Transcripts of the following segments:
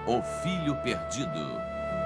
O Filho Perdido.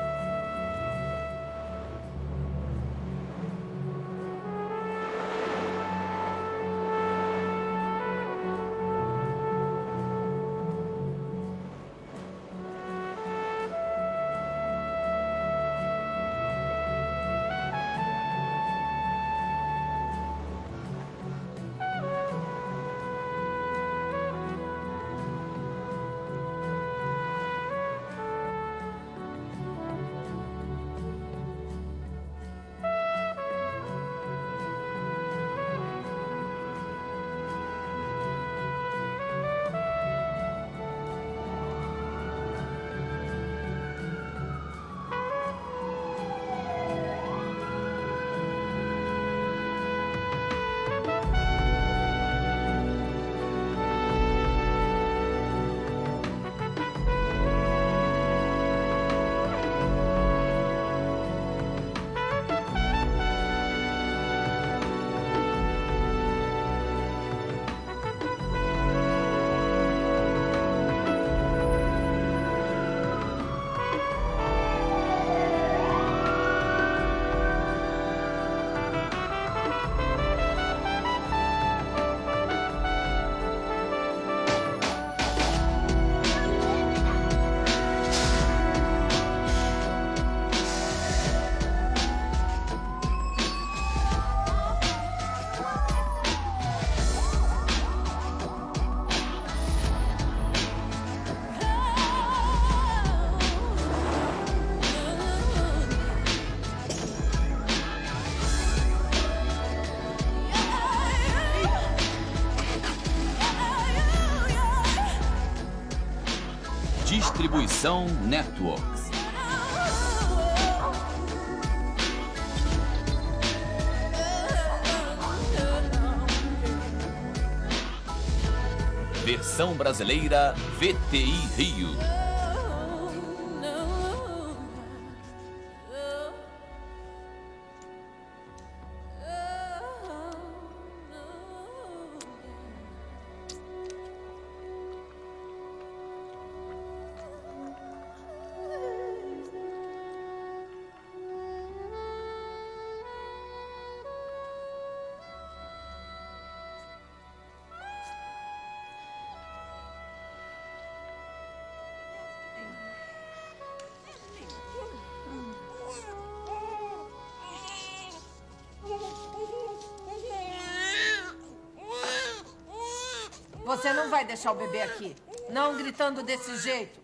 Distribuição Networks. Versão brasileira VTI Rio. Você não vai deixar o bebê aqui. Não gritando desse jeito.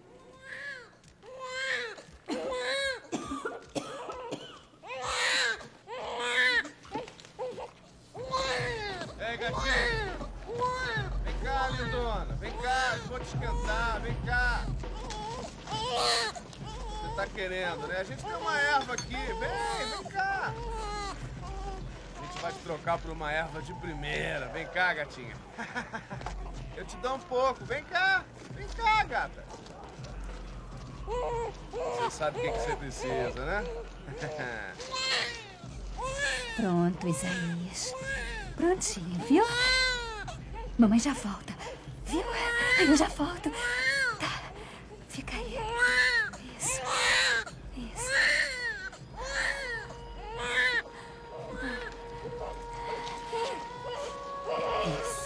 Ei, gatinho. Vem cá, lindona. Vem cá, eu vou te esquentar. Vem cá. Você tá querendo, né? A gente tem uma erva aqui. Vem cá. A gente vai te trocar por uma erva de primeira. Vem cá, gatinha. Eu te dou um pouco. Vem cá, gata. Você sabe o que você precisa, né? Pronto, Isaías. Prontinho, viu? Mamãe já volta. Viu? Eu já volto. Tá. Fica aí. Isso. Isso. Isso.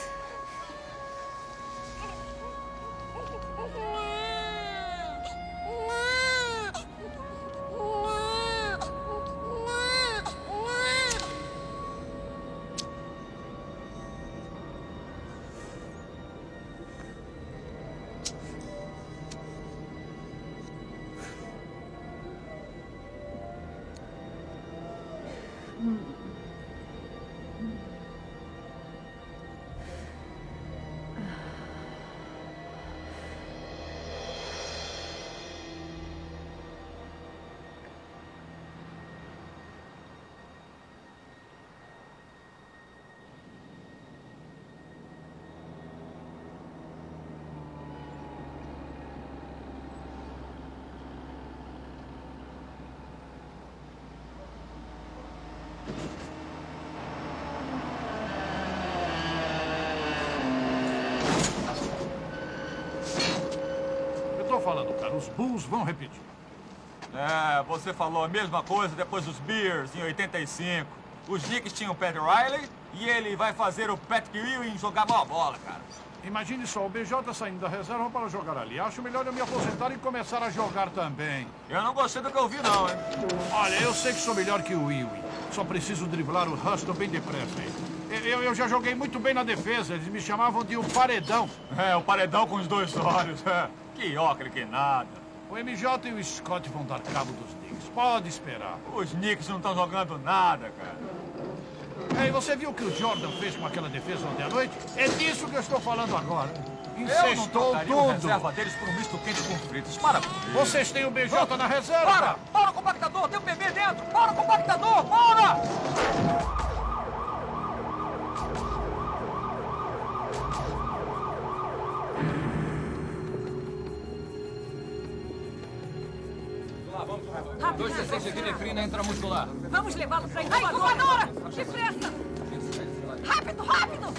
falando, cara. Os Bulls vão repetir. É, você falou a mesma coisa depois dos Bears, em 85. Os Knicks tinham o Pat Riley e ele vai fazer o Patrick Ewing jogar boa bola, cara. Imagine só, o BJ saindo da reserva para jogar ali. Acho melhor eu me aposentar e começar a jogar também. Eu não gostei do que eu vi, não, hein? Olha, eu sei que sou melhor que o Ewing. Só preciso driblar o Huston bem depressa, hein? Eu já joguei muito bem na defesa. Eles me chamavam de o paredão. É, o paredão com os dois olhos. É. Que ocre, que nada. O MJ e o Scott vão dar cabo dos Knicks. Pode esperar. Os Knicks não estão jogando nada, cara. Ei, você viu o que o Jordan fez com aquela defesa ontem à noite? É disso que eu estou falando agora. Eu não trocaria o tudo. reserva deles por um misto quente com fritas. Para com isso. Vocês têm o BJ na reserva. Para o compactador! Tem um bebê dentro! Para o compactador! Para! Rápido, 2 de epinefrina intramuscular. vamos levá-lo pra incubadora! Depressa! Rápido, rápido!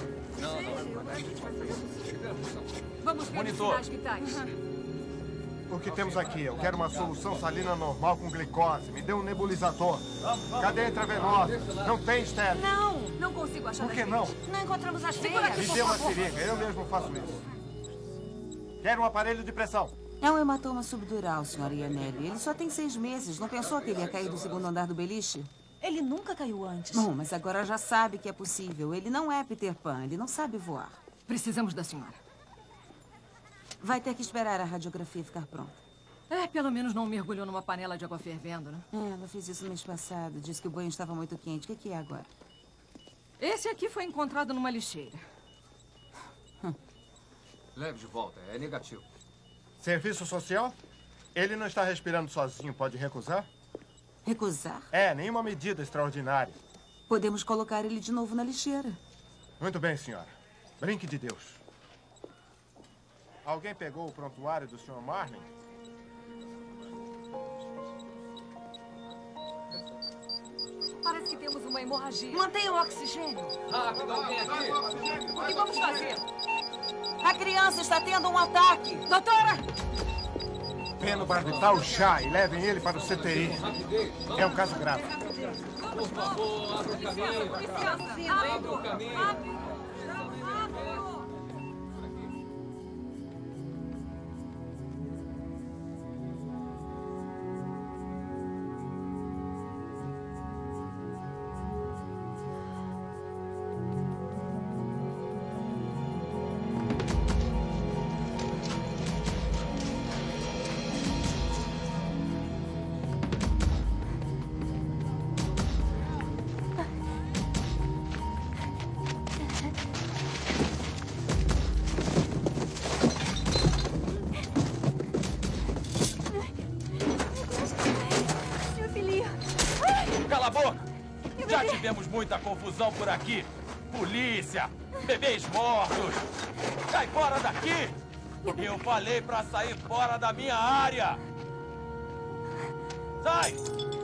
Vamos ver os sinais vitais. O que temos aqui? Eu quero uma solução salina normal com glicose. Me dê um nebulizador. Cadê a intravenosa? Não tem estéreo. Não consigo achar. Por que não? Não encontramos as veias. Me dê uma seringa. Eu mesmo faço isso. Quero um aparelho de pressão. É um hematoma subdural, senhora Ianelli. Ele só tem 6 meses. Não pensou que ele ia cair do segundo andar do beliche? Ele nunca caiu antes. Bom, mas agora já sabe que é possível. Ele não é Peter Pan. Ele não sabe voar. Precisamos da senhora. Vai ter que esperar a radiografia ficar pronta. Pelo menos não mergulhou numa panela de água fervendo, né? Ela fez isso no mês passado. Disse que o banho estava muito quente. O que é agora? Esse aqui foi encontrado numa lixeira. Leve de volta, é negativo. Serviço social? Ele não está respirando sozinho. Pode recusar? Recusar? Nenhuma medida extraordinária. Podemos colocar ele de novo na lixeira. Muito bem, senhora. Brinque de Deus. Alguém pegou o prontuário do Sr. Marlin? Parece que temos uma hemorragia. Mantenha o oxigênio. Rápido, alguém aqui. O que vamos fazer? A criança está tendo um ataque. Doutora! Fenobarbital chá e levem ele para o CTI. É um caso grave. Por favor, abra o caminho. Abra o caminho. Cala a boca! Já tivemos muita confusão por aqui. Polícia, bebês mortos. Sai fora daqui! Eu falei pra sair fora da minha área. Sai!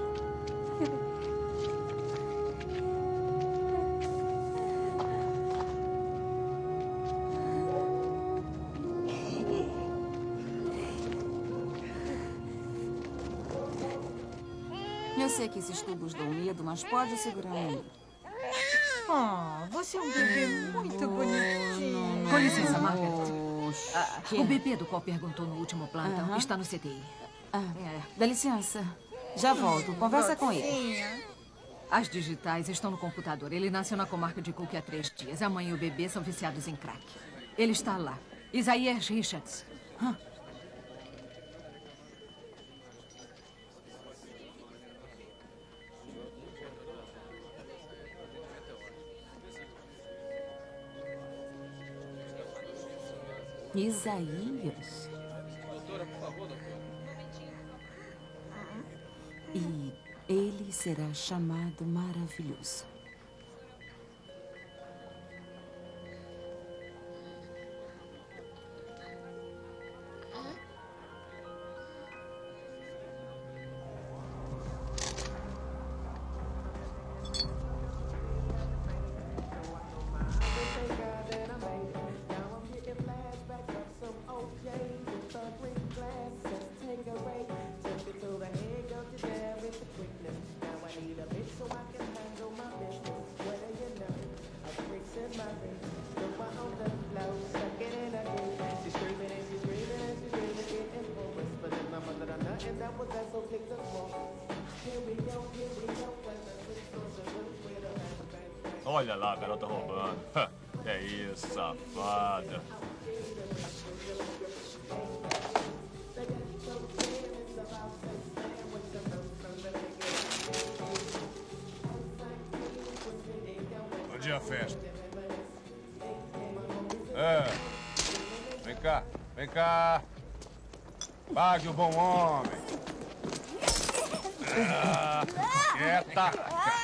Eu sei que esses tubos dão medo, mas pode segurar ele. Você é um bebê muito bonitinho. Com licença, Margaret. O bebê do qual perguntou no último plantão está no CTI. Dá licença. Já volto. Conversa com ele. As digitais estão no computador. Ele nasceu na comarca de Cook há 3 dias. A mãe e o bebê são viciados em crack. Ele está lá. Isaías Richards. Isaías? Doutora, por favor, doutora. E ele será chamado Maravilhoso. Olha lá, a garota roubando. É isso, safada. Onde é a festa? Vem cá, vem cá. Pague o bom homem. Quieta.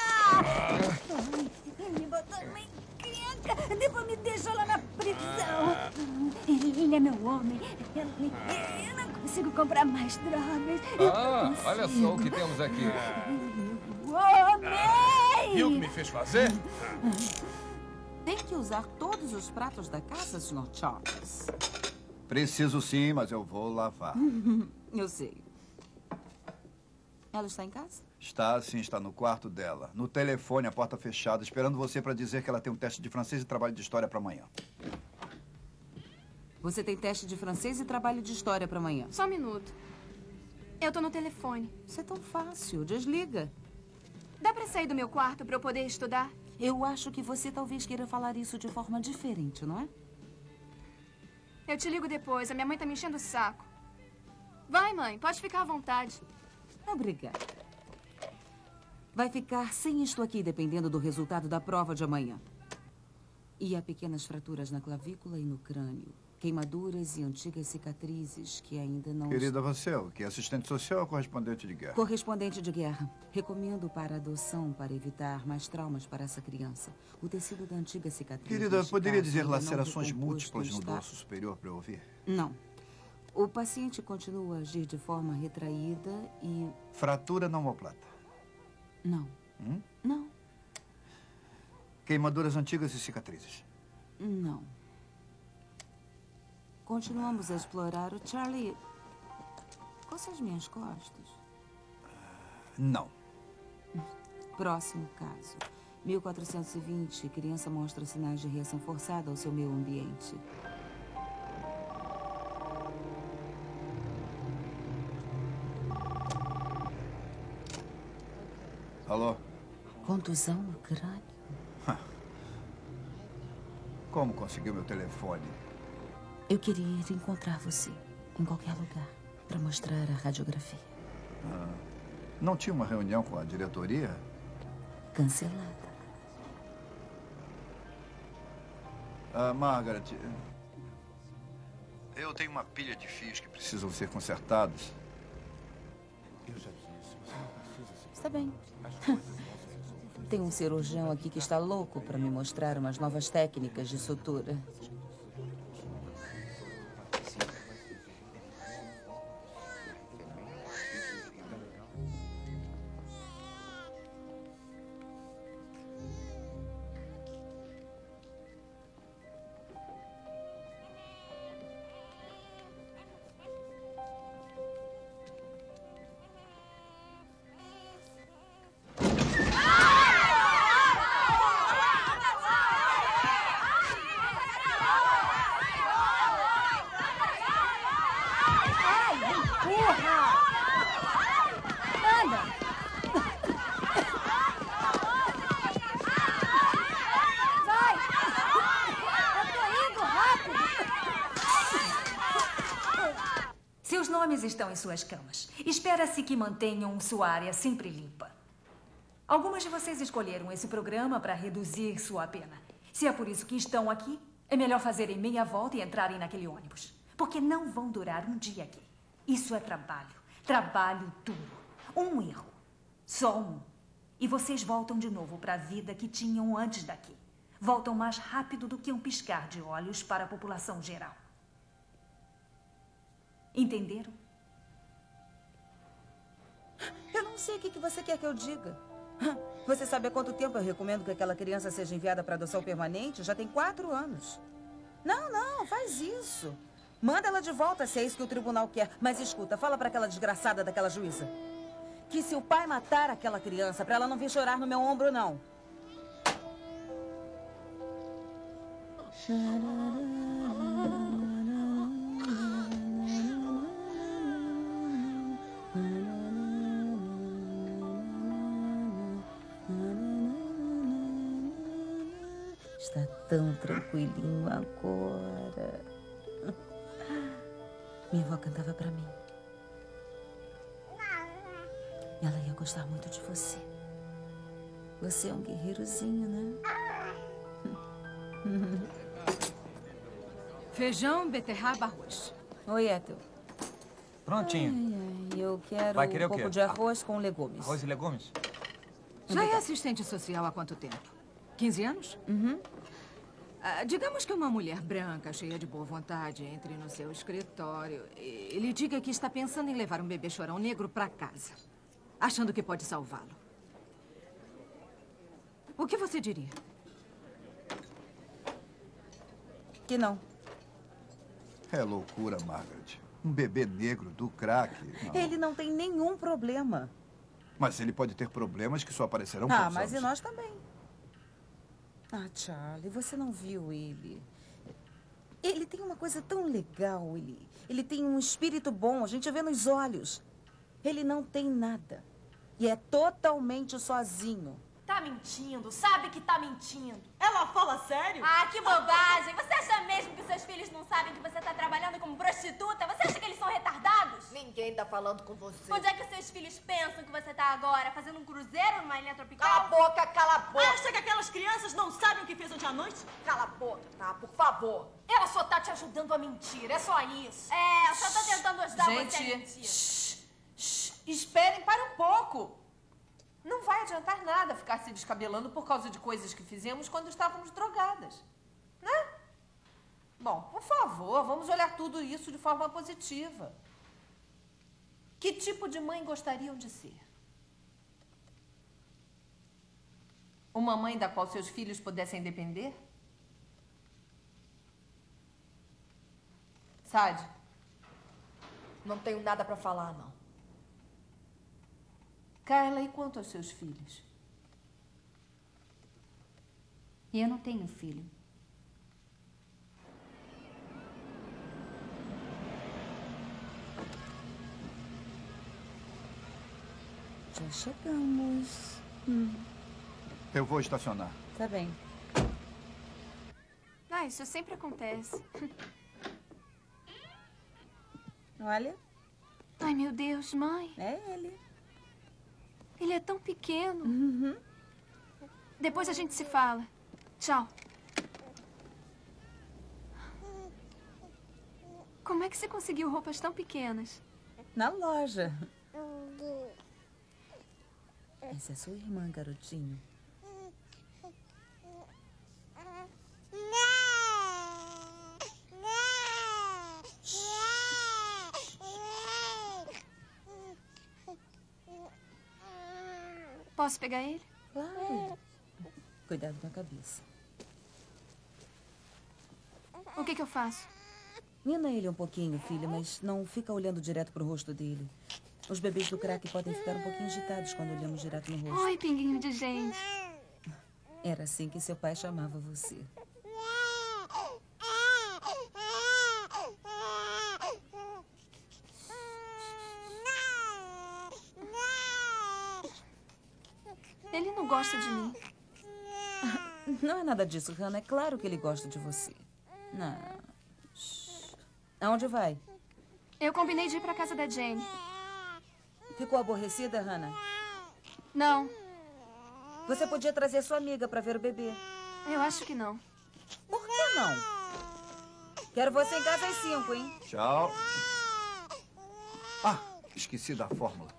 Me botou numa encrenca. Depois me deixou lá na prisão. Ele é meu homem. Eu não consigo comprar mais drogas. Olha só o que temos aqui. Homem! Viu o que me fez fazer? Tem que usar todos os pratos da casa, Sr. Charles. Preciso sim, mas eu vou lavar. Eu sei. Ela está em casa? Está sim, está no quarto dela. No telefone, a porta fechada, esperando você para dizer que ela tem um teste de francês e trabalho de história para amanhã. Você tem teste de francês e trabalho de história para amanhã. Só um minuto. Eu tô no telefone. Isso é tão fácil. Desliga. Dá pra sair do meu quarto pra eu poder estudar? Eu acho que você talvez queira falar isso de forma diferente, não é? Eu te ligo depois. A minha mãe tá me enchendo o saco. Vai, mãe. Pode ficar à vontade. Obrigada. Vai ficar sem isto aqui, dependendo do resultado da prova de amanhã. E há pequenas fraturas na clavícula e no crânio. Queimaduras e antigas cicatrizes que ainda não... Querida, você é o que? Assistente social ou correspondente de guerra? Correspondente de guerra. Recomendo para adoção para evitar mais traumas para essa criança. O tecido da antiga cicatriz... Querida, poderia dizer lacerações múltiplas no dorso superior para eu ouvir? Não. O paciente continua a agir de forma retraída e... Fratura na omoplata? Não. Não. Queimaduras antigas e cicatrizes? Não. Continuamos a explorar o Charlie. Coça as minhas costas. Não. Próximo caso. 1420, criança mostra sinais de reação forçada ao seu meio ambiente. Alô? Contusão no crânio? Como conseguiu meu telefone? Eu queria ir encontrar você, em qualquer lugar, para mostrar a radiografia. Não tinha uma reunião com a diretoria? Cancelada. Margaret, eu tenho uma pilha de fios que precisam ser consertados. Eu já disse, você não precisa... Está bem. Tem um cirurgião aqui que está louco para me mostrar umas novas técnicas de sutura. Seus nomes estão em suas camas. Espera-se que mantenham sua área sempre limpa. Algumas de vocês escolheram esse programa para reduzir sua pena. Se é por isso que estão aqui, é melhor fazerem meia volta e entrarem naquele ônibus. Porque não vão durar um dia aqui. Isso é trabalho. Trabalho duro. Um erro. Só um. E vocês voltam de novo para a vida que tinham antes daqui. Voltam mais rápido do que um piscar de olhos para a população geral. Entenderam? Eu não sei o que você quer que eu diga. Você sabe há quanto tempo eu recomendo que aquela criança seja enviada para adoção permanente? Já tem 4 anos. Não, faz isso. Manda ela de volta se é isso que o tribunal quer. Mas escuta, fala para aquela desgraçada daquela juíza que se o pai matar aquela criança, para ela não vir chorar no meu ombro, não. está tão tranquilinho agora. Minha avó cantava pra mim. Ela ia gostar muito de você. Você é um guerreirozinho, né? Feijão, beterraba, arroz. Oi, Ethel. Prontinho. Ai, eu quero Vai querer um o quê? pouco de arroz com legumes. Arroz e legumes? Já é assistente social há quanto tempo? 15 anos? Uhum. Digamos que uma mulher branca, cheia de boa vontade, entre no seu escritório e lhe diga que está pensando em levar um bebê chorão negro para casa, achando que pode salvá-lo. O que você diria? Que não. É loucura, Margaret. Um bebê negro do crack. Não. Ele não tem nenhum problema. Mas ele pode ter problemas que só aparecerão com os mas anos. e nós também. Charlie, você não viu ele? Ele tem uma coisa tão legal, ele tem um espírito bom, a gente vê nos olhos. Ele não tem nada. E é totalmente sozinho. Tá mentindo, sabe que tá mentindo. Ela fala sério? Ah, que bobagem! Você acha mesmo que seus filhos não sabem que você tá trabalhando como prostituta? Você acha que eles são retardados? Ninguém tá falando com você. Onde é que seus filhos pensam que você tá agora? Fazendo um cruzeiro numa ilha tropical? Cala a boca, cala a boca! Acha que aquelas crianças não sabem o que fez ontem à noite? Cala a boca, tá? Por favor. Ela só tá te ajudando a mentir, é só isso. É, eu só tô tentando ajudar você a mentir. Esperem para um pouco. Não vai adiantar nada ficar se descabelando por causa de coisas que fizemos quando estávamos drogadas. Né? Bom, por favor, vamos olhar tudo isso de forma positiva. Que tipo de mãe gostariam de ser? Uma mãe da qual seus filhos pudessem depender? Sade? Não tenho nada pra falar, não. Carla, e quanto aos seus filhos? Eu não tenho filho. Já chegamos. Eu vou estacionar. Tá bem. Isso sempre acontece. Olha. Ai, meu Deus, mãe. É ele. Ele é tão pequeno. Depois a gente se fala. Tchau. Como é que você conseguiu roupas tão pequenas? Na loja. Essa é sua irmã, garotinho. Posso pegar ele? Claro. Cuidado com a cabeça. O que eu faço? Nina ele um pouquinho, filha, mas não fica olhando direto pro rosto dele. Os bebês do crack podem ficar um pouquinho agitados quando olhamos direto no rosto. Oi, pinguinho de gente. Era assim que seu pai chamava você. Ele não gosta de mim. Não é nada disso, Hannah. É claro que ele gosta de você. Não. Aonde vai? Eu combinei de ir pra casa da Jane. Ficou aborrecida, Hannah? Não. Você podia trazer sua amiga pra ver o bebê. Eu acho que não. Por que não? Quero você em casa às 5, hein? Tchau. Ah, esqueci da fórmula.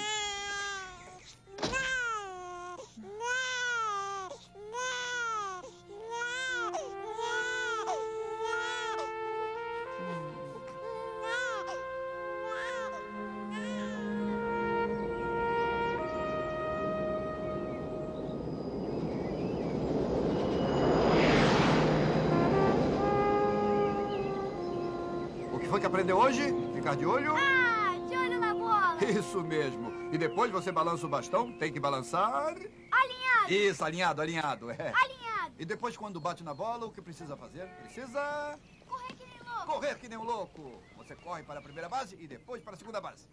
Foi que aprendeu hoje? Ficar de olho? Ah, de olho na bola. Isso mesmo. E depois você balança o bastão, tem que balançar... Alinhado. Isso, alinhado. É. Alinhado. E depois, quando bate na bola, o que precisa fazer? Precisa... Correr que nem louco. Correr que nem um louco. Você corre para a primeira base e depois para a segunda base.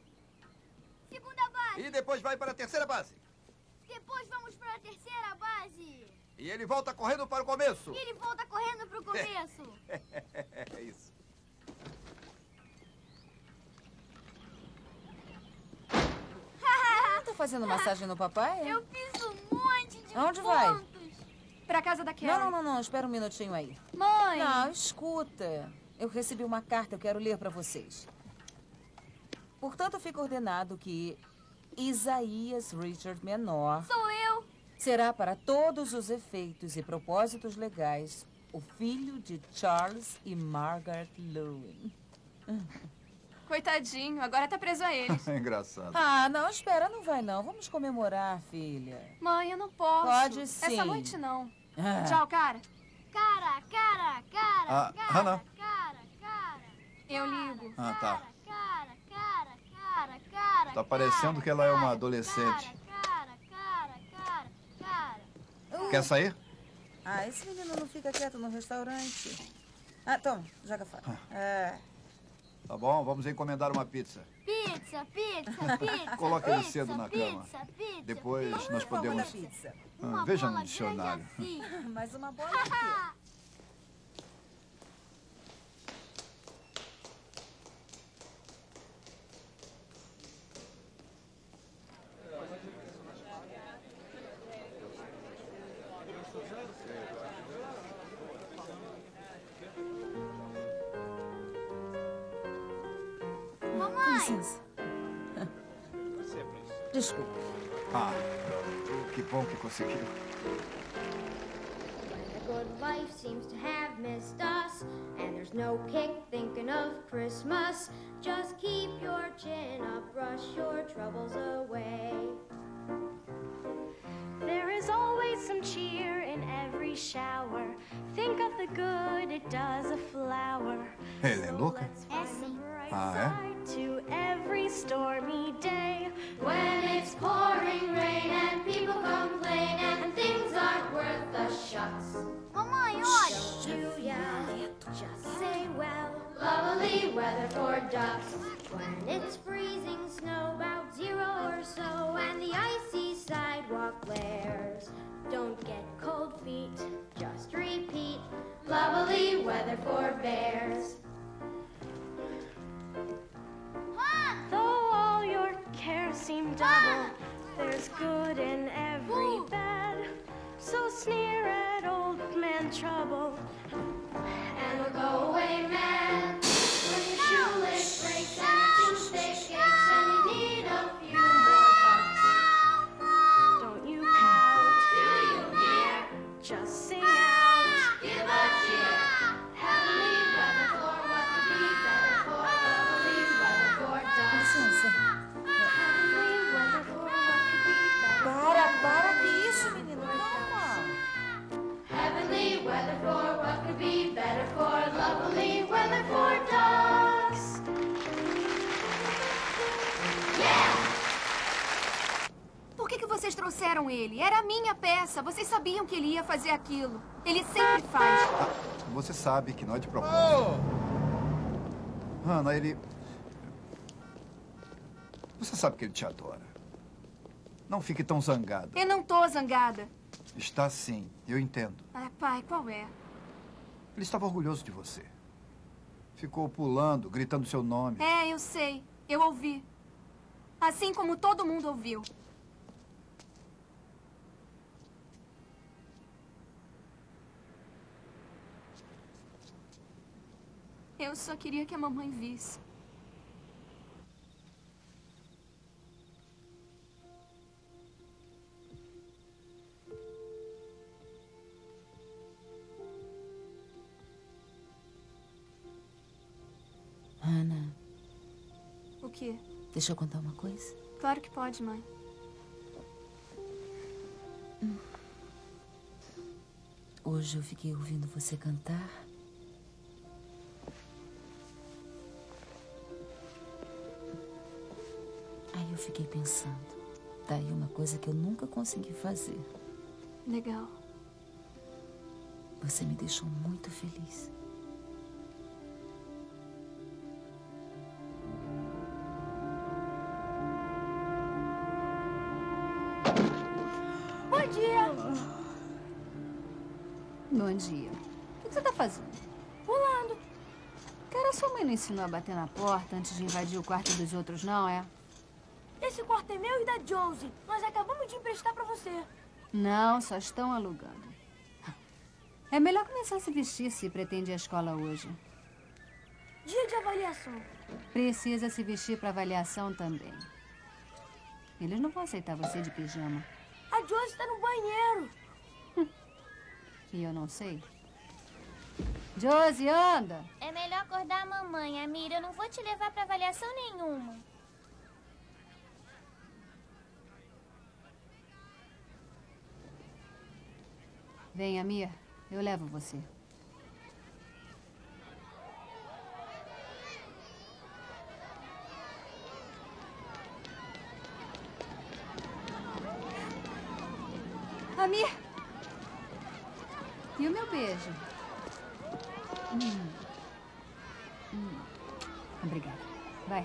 Segunda base. E depois vai para a terceira base. Depois vamos para a terceira base. E ele volta correndo para o começo. E ele volta correndo pro começo. É isso. Tá fazendo massagem no papai? Eu fiz um monte de Aonde pontos. vai? Pra casa da Carrie. Não. Espera um minutinho aí. Mãe! Não, escuta. Eu recebi uma carta, eu quero ler pra vocês. Portanto, fica ordenado que Isaías Richard Menor... Sou eu! Será para todos os efeitos e propósitos legais o filho de Charles e Margaret Lewin. Coitadinho, agora tá preso a eles. É engraçado. Ah, não, espera, não vai não. Vamos comemorar, filha. Mãe, eu não posso. Pode sim. Essa noite não. Ah. Tchau, cara. Cara. Hannah? Cara. Eu ligo. Ah, tá. Cara. Tá parecendo que ela é uma adolescente. Cara. Quer sair? Ah, esse menino não fica quieto no restaurante. Ah, toma, joga fora. Tá bom, vamos encomendar uma pizza. Pizza. Coloque ele cedo na cama. Pizza. Depois nós podemos... Pizza. Veja no dicionário. Mais uma bola de quê? Mamãe! Licença. Desculpa. Ah, que bom que conseguiu. The good life seems to have missed us, and there's no kick thinking of Christmas. Just keep your chin up, brush your troubles away. There is always some cheer in every shower. Think of the good it does a flower. Ele é louca? É sim. Ah, é? To every stormy day. When it's pouring rain and people complain and things aren't worth the shucks. Mamãe, olha! Don't you yell, just say well. Lovely weather for ducks. When it's freezing snow, about 0 or so, and the icy sidewalk glares. Don't get cold feet, just repeat. Lovely weather for bears. Though all your cares seem double, there's good in every bed. So sneer at old man Trouble, and we'll go away mad. When your shoelace breaks and your toothache aches and you need a few more bucks. Don't you pout, do you hear? Just sing out, give a cheer. Heavenly weather for what could be better for. Lovely weather for ducks. Licença. Heavenly weather for what could be better. Para, que isso, menino? Calma. Heavenly weather for what could be better for. Lovely weather for ducks. Por que vocês trouxeram ele? Era a minha peça. Vocês sabiam que ele ia fazer aquilo. Ele sempre faz. Você sabe que não é de propósito. Hannah, ele... Você sabe que ele te adora. Não fique tão zangada. Eu não tô zangada. Está sim, eu entendo. Ah, pai, qual é? Ele estava orgulhoso de você. Ficou pulando, gritando seu nome. É, eu sei. Eu ouvi. Assim como todo mundo ouviu. Eu só queria que a mamãe visse. Hannah, O quê? deixa eu contar uma coisa. Claro que pode, mãe. Hoje eu fiquei ouvindo você cantar. Aí eu fiquei pensando. Daí uma coisa que eu nunca consegui fazer. Legal. Você me deixou muito feliz. Bom dia! Bom dia. O que você tá fazendo? Pulando. Cara, sua mãe não ensinou a bater na porta antes de invadir o quarto dos outros, não, é? Esse quarto é meu e da Josie. Nós acabamos de emprestar pra você. Não, só estão alugando. É melhor começar a se vestir se pretende ir à escola hoje. Dia de avaliação. Precisa se vestir para avaliação também. Eles não vão aceitar você de pijama. A Josie tá no banheiro. E eu não sei. Josie, anda! É melhor acordar a mamãe, Amir. Eu não vou te levar pra avaliação nenhuma. Vem, Amir. Eu levo você. Amir! E o meu beijo? Obrigada. Vai.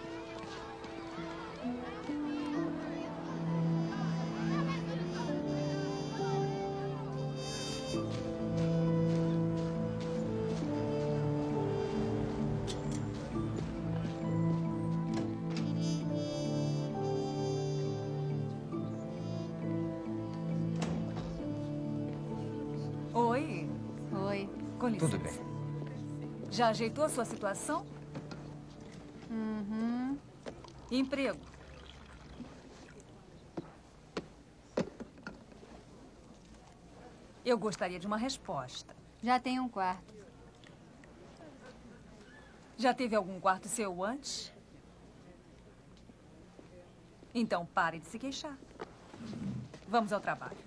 Oi. Oi. Com licença. Tudo bem. Já ajeitou a sua situação? Uhum. Emprego. Eu gostaria de uma resposta. Já tem um quarto. Já teve algum quarto seu antes? Então pare de se queixar. Vamos ao trabalho.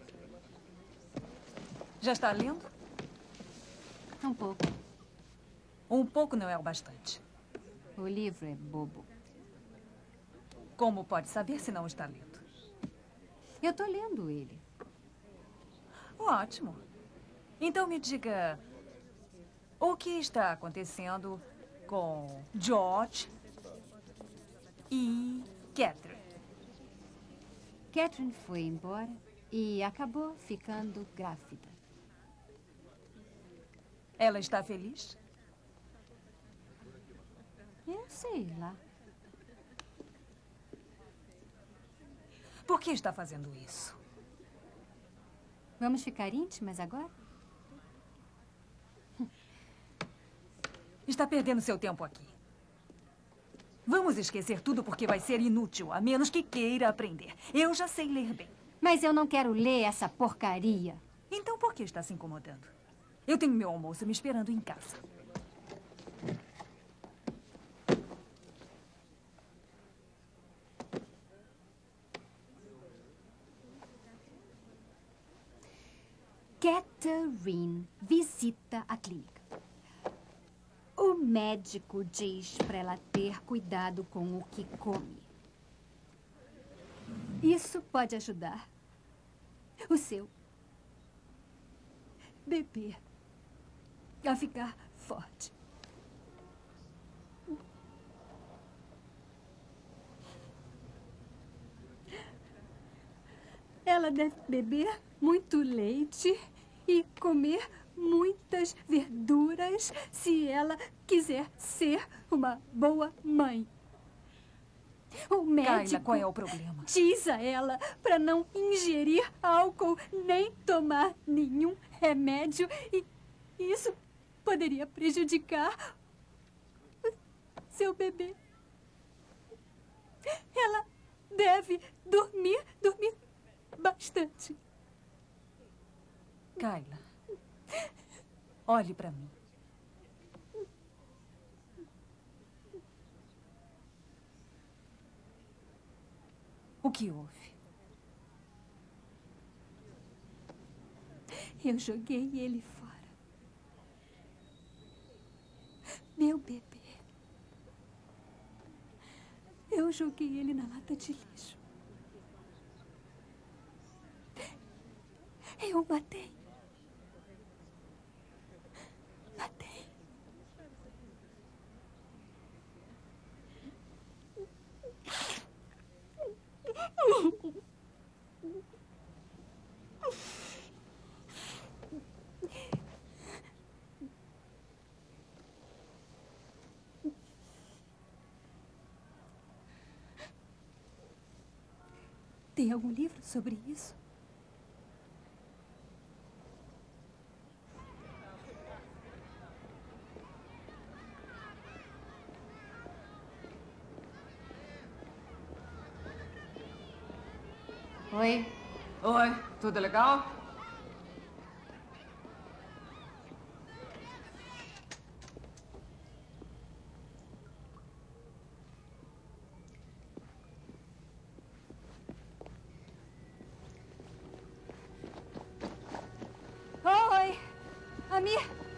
Já está lendo? Um pouco. Um pouco não é o bastante. O livro é bobo. Como pode saber se não está lendo? Eu estou lendo ele. Ótimo. Então me diga, o que está acontecendo com George e Catherine? Catherine foi embora e acabou ficando grávida. Ela está feliz? Eu sei lá. Por que está fazendo isso? Vamos ficar íntimas agora? Está perdendo seu tempo aqui. Vamos esquecer tudo porque vai ser inútil, a menos que queira aprender. Eu já sei ler bem. Mas eu não quero ler essa porcaria. Então por que está se incomodando? Eu tenho meu almoço me esperando em casa. Catherine visita a clínica. O médico diz para ela ter cuidado com o que come. Isso pode ajudar o seu bebê a ficar forte. Ela deve beber muito leite e comer muitas verduras se ela quiser ser uma boa mãe. O médico Kayla, qual é o problema? diz a ela para não ingerir álcool nem tomar nenhum remédio e isso poderia prejudicar seu bebê. Ela deve dormir bastante. Kayla, olhe para mim. O que houve? Eu joguei ele fora. Meu bebê. Eu joguei ele na lata de lixo. Eu matei. Matei. Tem algum livro sobre isso? Oi. Oi, tudo legal? Oi, Amir.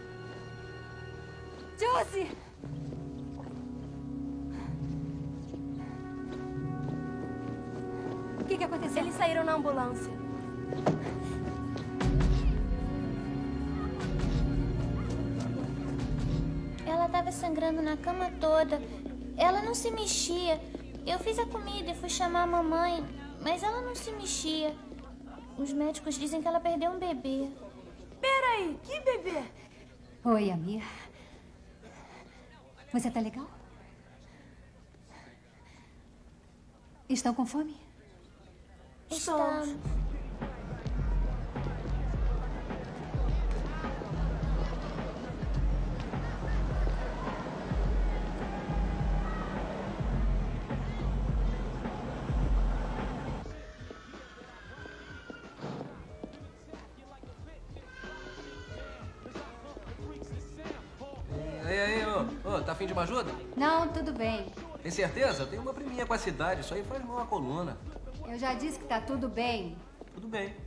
Josie. O que aconteceu? Eles saíram na ambulância. Ela estava sangrando na cama toda. Ela não se mexia. Eu fiz a comida e fui chamar a mamãe, mas ela não se mexia. Os médicos dizem que ela perdeu um bebê. Peraí, que bebê? Oi, Amir. Você tá legal? Estão com fome? Estamos. Aí, ô, tá afim de uma ajuda? Não, tudo bem. Tem certeza? Eu tenho uma priminha com a cidade, isso aí faz mal à coluna. Eu já disse que tá tudo bem. Tudo bem.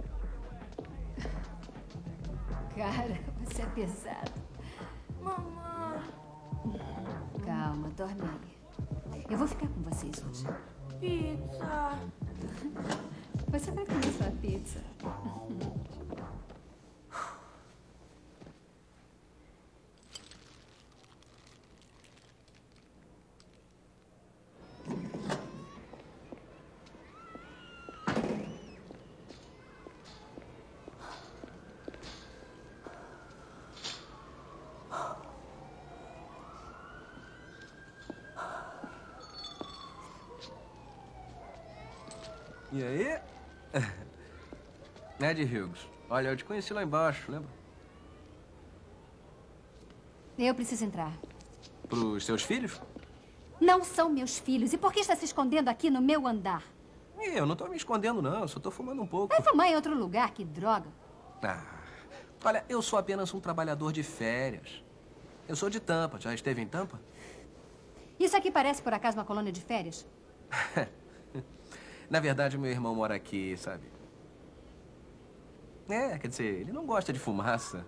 Cara, você é pesado. Mamãe. Calma, dorme aí. Eu vou ficar com vocês hoje. Pizza. Você vai comer sua pizza. E aí? Ed Hughes, olha, eu te conheci lá embaixo, lembra? Eu preciso entrar. Pros seus filhos? Não são meus filhos. E por que está se escondendo aqui no meu andar? Eu não tô me escondendo, não. Eu só tô fumando um pouco. Vai fumar em outro lugar, que droga. Ah, olha, eu sou apenas um trabalhador de férias. Eu sou de Tampa. Já esteve em Tampa? Isso aqui parece, por acaso, uma colônia de férias? Na verdade, meu irmão mora aqui, sabe? Quer dizer, ele não gosta de fumaça.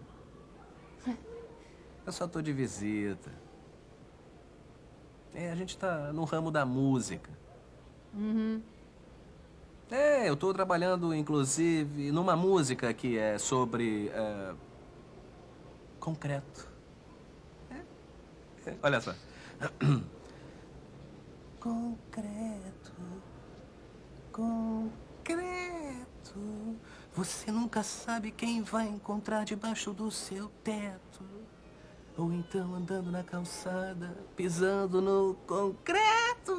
Eu só tô de visita. A gente tá no ramo da música. Uhum. Eu tô trabalhando, inclusive, numa música que é sobre... concreto. Olha só. Concreto. Concreto. Você nunca sabe quem vai encontrar debaixo do seu teto. Ou então andando na calçada, pisando no concreto.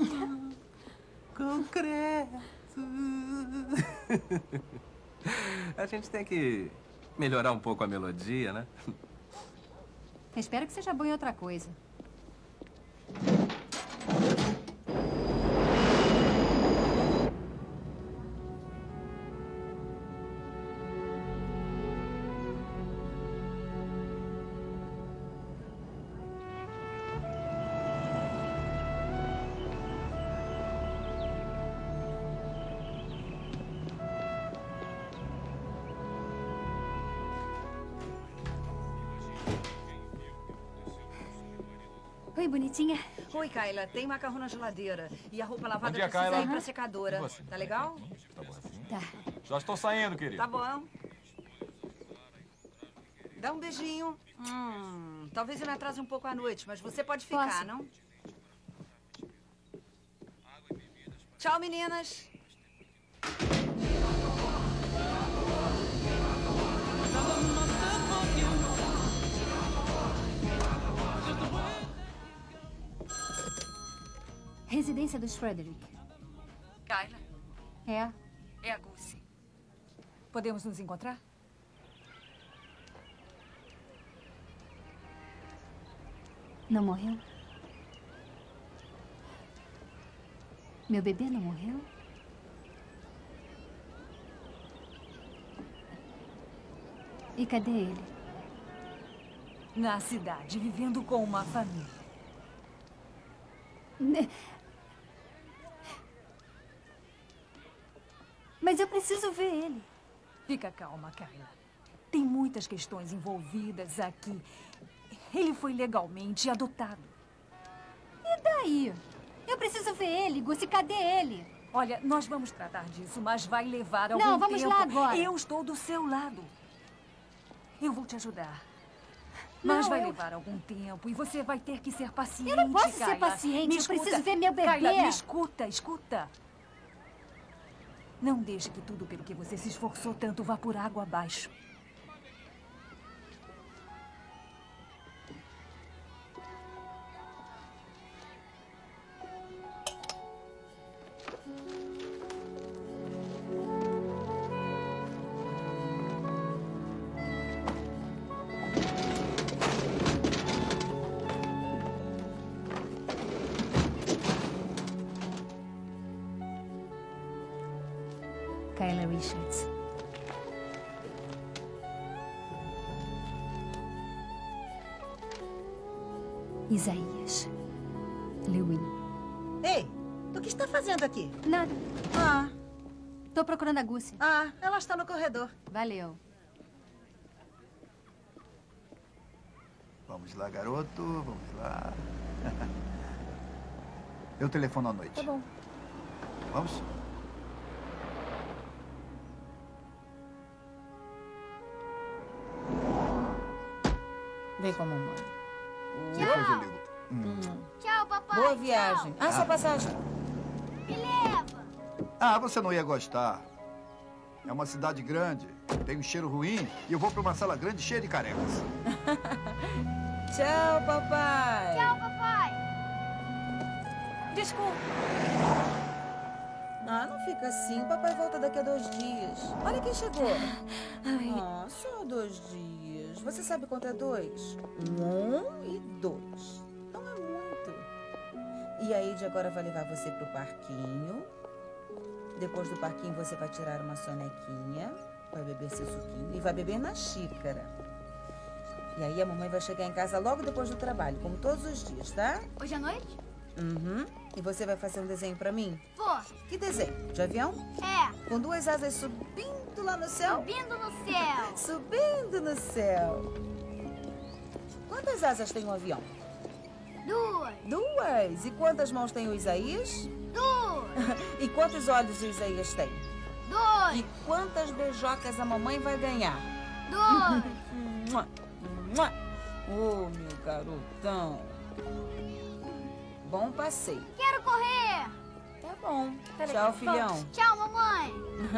Concreto. A gente tem que melhorar um pouco a melodia, né? Espero que seja bom em outra coisa. Oi, bonitinha. Oi, Kyla. Tem macarrão na geladeira. E a roupa lavada Bom dia, precisa Kyla. ir pra secadora. E você? Tá legal? Tá bom assim? Tá. Já estou saindo, querido. Tá bom. Dá um beijinho. Talvez eu me atrase um pouco à noite, mas você pode ficar, Posso? não? Tchau, meninas. Residência dos Frederick. Kyla. É? É a Gussie. Podemos nos encontrar? Não morreu? Meu bebê não morreu? E cadê ele? Na cidade, vivendo com uma família. Mas eu preciso ver ele. Fica calma, Kyla. Tem muitas questões envolvidas aqui. Ele foi legalmente adotado. E daí? Eu preciso ver ele, Gussie. Cadê ele? Olha, nós vamos tratar disso, mas vai levar algum tempo. Não, vamos lá agora. Eu estou do seu lado. Eu vou te ajudar. Mas vai levar algum tempo e você vai ter que ser paciente, Eu não posso Kyla. ser paciente, eu escuta. preciso ver meu bebê. Kyla, me escuta, escuta. Não deixe que tudo pelo que você se esforçou tanto vá por água abaixo. Kyla Richards. Isaías. Lewin. Ei, o que está fazendo aqui? Nada. Ah. Tô procurando a Gussie. Ah, ela está no corredor. Valeu. Vamos lá, garoto. Vamos lá. Eu telefono à noite. Tá bom. Vamos? Vem com a mamãe. Depois eu ligo. Tchau, papai. Boa viagem. Tchau. Ah, sua passagem. Me leva. Ah, você não ia gostar. É uma cidade grande, tem um cheiro ruim e eu vou para uma sala grande cheia de carecas. Tchau, papai. Tchau, papai. Desculpa. Ah, não fica assim. O papai volta daqui a 2 dias. Olha quem chegou. Ah, só 2 dias. Você sabe quanto é 2? 1 e 2. Não é muito. E aí, de agora vai levar você pro parquinho. Depois do parquinho, você vai tirar uma sonequinha, vai beber seu suquinho e vai beber na xícara. E aí a mamãe vai chegar em casa logo depois do trabalho, como todos os dias, tá? Hoje à noite? Uhum. E você vai fazer um desenho pra mim? Vou. Que desenho? De avião? É. Com 2 asas subindo lá no céu? Subindo no céu. Subindo no céu. Quantas asas tem um avião? 2. 2. E quantas mãos tem o Isaías? 2. E quantos olhos o Isaías tem? 2. E quantas beijocas a mamãe vai ganhar? 2. Oh, meu garotão. Bom passeio. Quero correr. Tá bom. Peraí, Tchau, vamos. filhão. Tchau, mamãe.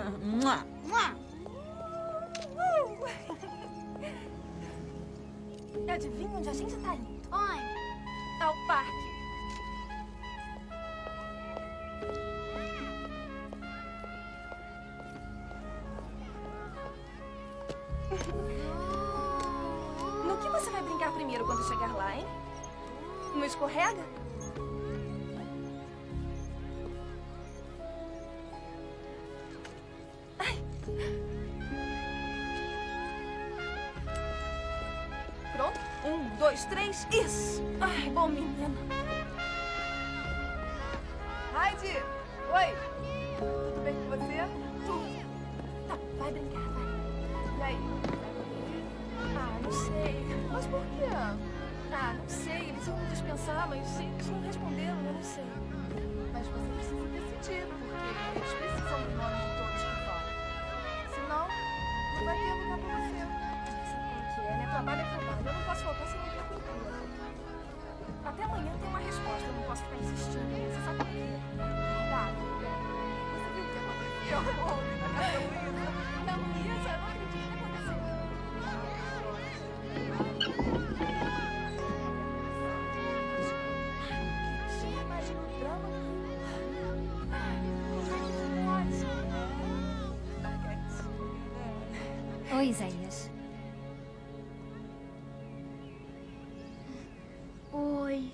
Adivinha onde a gente tá indo? Onde? Ao parque. No que você vai brincar primeiro quando chegar lá, hein? No escorrega? Ai. Pronto? 1, 2, 3, isso! Ai, bom menino. Heidi! Oi! Tudo bem com você? Tudo. Tá, vai brincar, vai. E aí? Ah, não sei. Mas por quê? Ah, não sei. Eles iam me dispensar, mas eles não responderam, eu não sei. Mas você precisa decidir, porque eles precisam do nome de todos que vão. Senão, não vai ter lugar pra você. Sabe como que é, né? Trabalho é trabalho. Eu não posso faltar se não der cultura. Até amanhã tem uma resposta. Eu não posso ficar insistindo. Você sabe por quê? Tá. Você viu o que aconteceu ontem na casa da Luísa? Da Luísa? Eu não acredito que aconteceu. Imagina o drama. Ai, Oi, Isaías. Oi.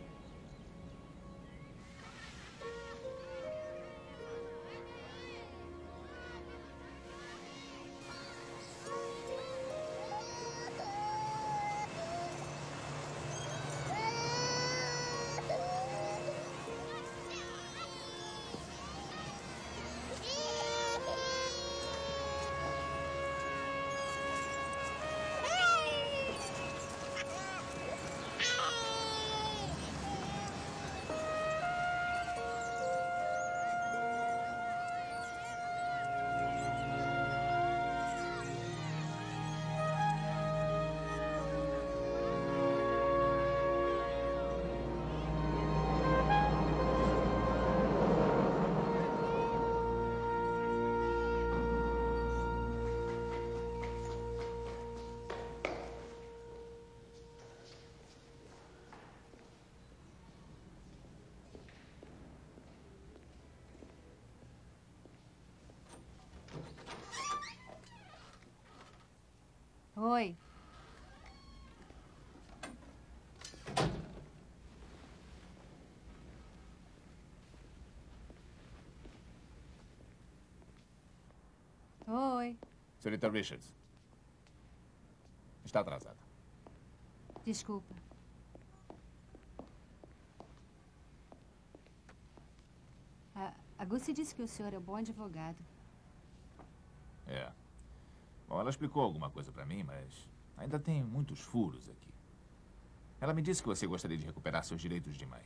Oi. Oi. Senhorita Richards. Está atrasada. Desculpa. A Gussie disse que o senhor é um bom advogado. É. Bom, ela explicou alguma coisa pra mim, mas ainda tem muitos furos aqui. Ela me disse que você gostaria de recuperar seus direitos de mãe.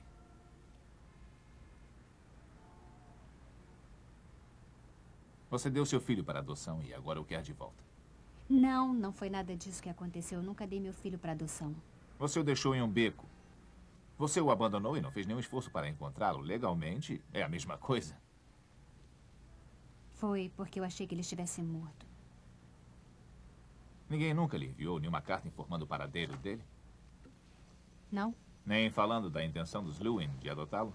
Você deu seu filho para adoção e agora o quer de volta. Não, não foi nada disso que aconteceu. Eu nunca dei meu filho para adoção. Você o deixou em um beco. Você o abandonou e não fez nenhum esforço para encontrá-lo. Legalmente, é a mesma coisa. Foi porque eu achei que ele estivesse morto. Ninguém nunca lhe enviou nenhuma carta informando o paradeiro dele? Não? Nem falando da intenção dos Lewin de adotá-lo?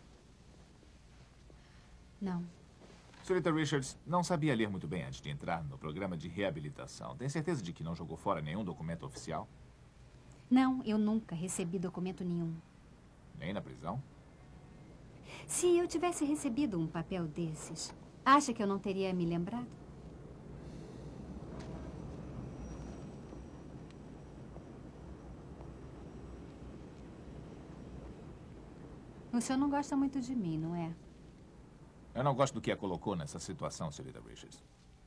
Não. Senhorita Richards não sabia ler muito bem antes de entrar no programa de reabilitação. Tem certeza de que não jogou fora nenhum documento oficial? Não, eu nunca recebi documento nenhum. Nem na prisão? Se eu tivesse recebido um papel desses, acha que eu não teria me lembrado? O senhor não gosta muito de mim, não é? Eu não gosto do que a colocou nessa situação, senhorita Richards.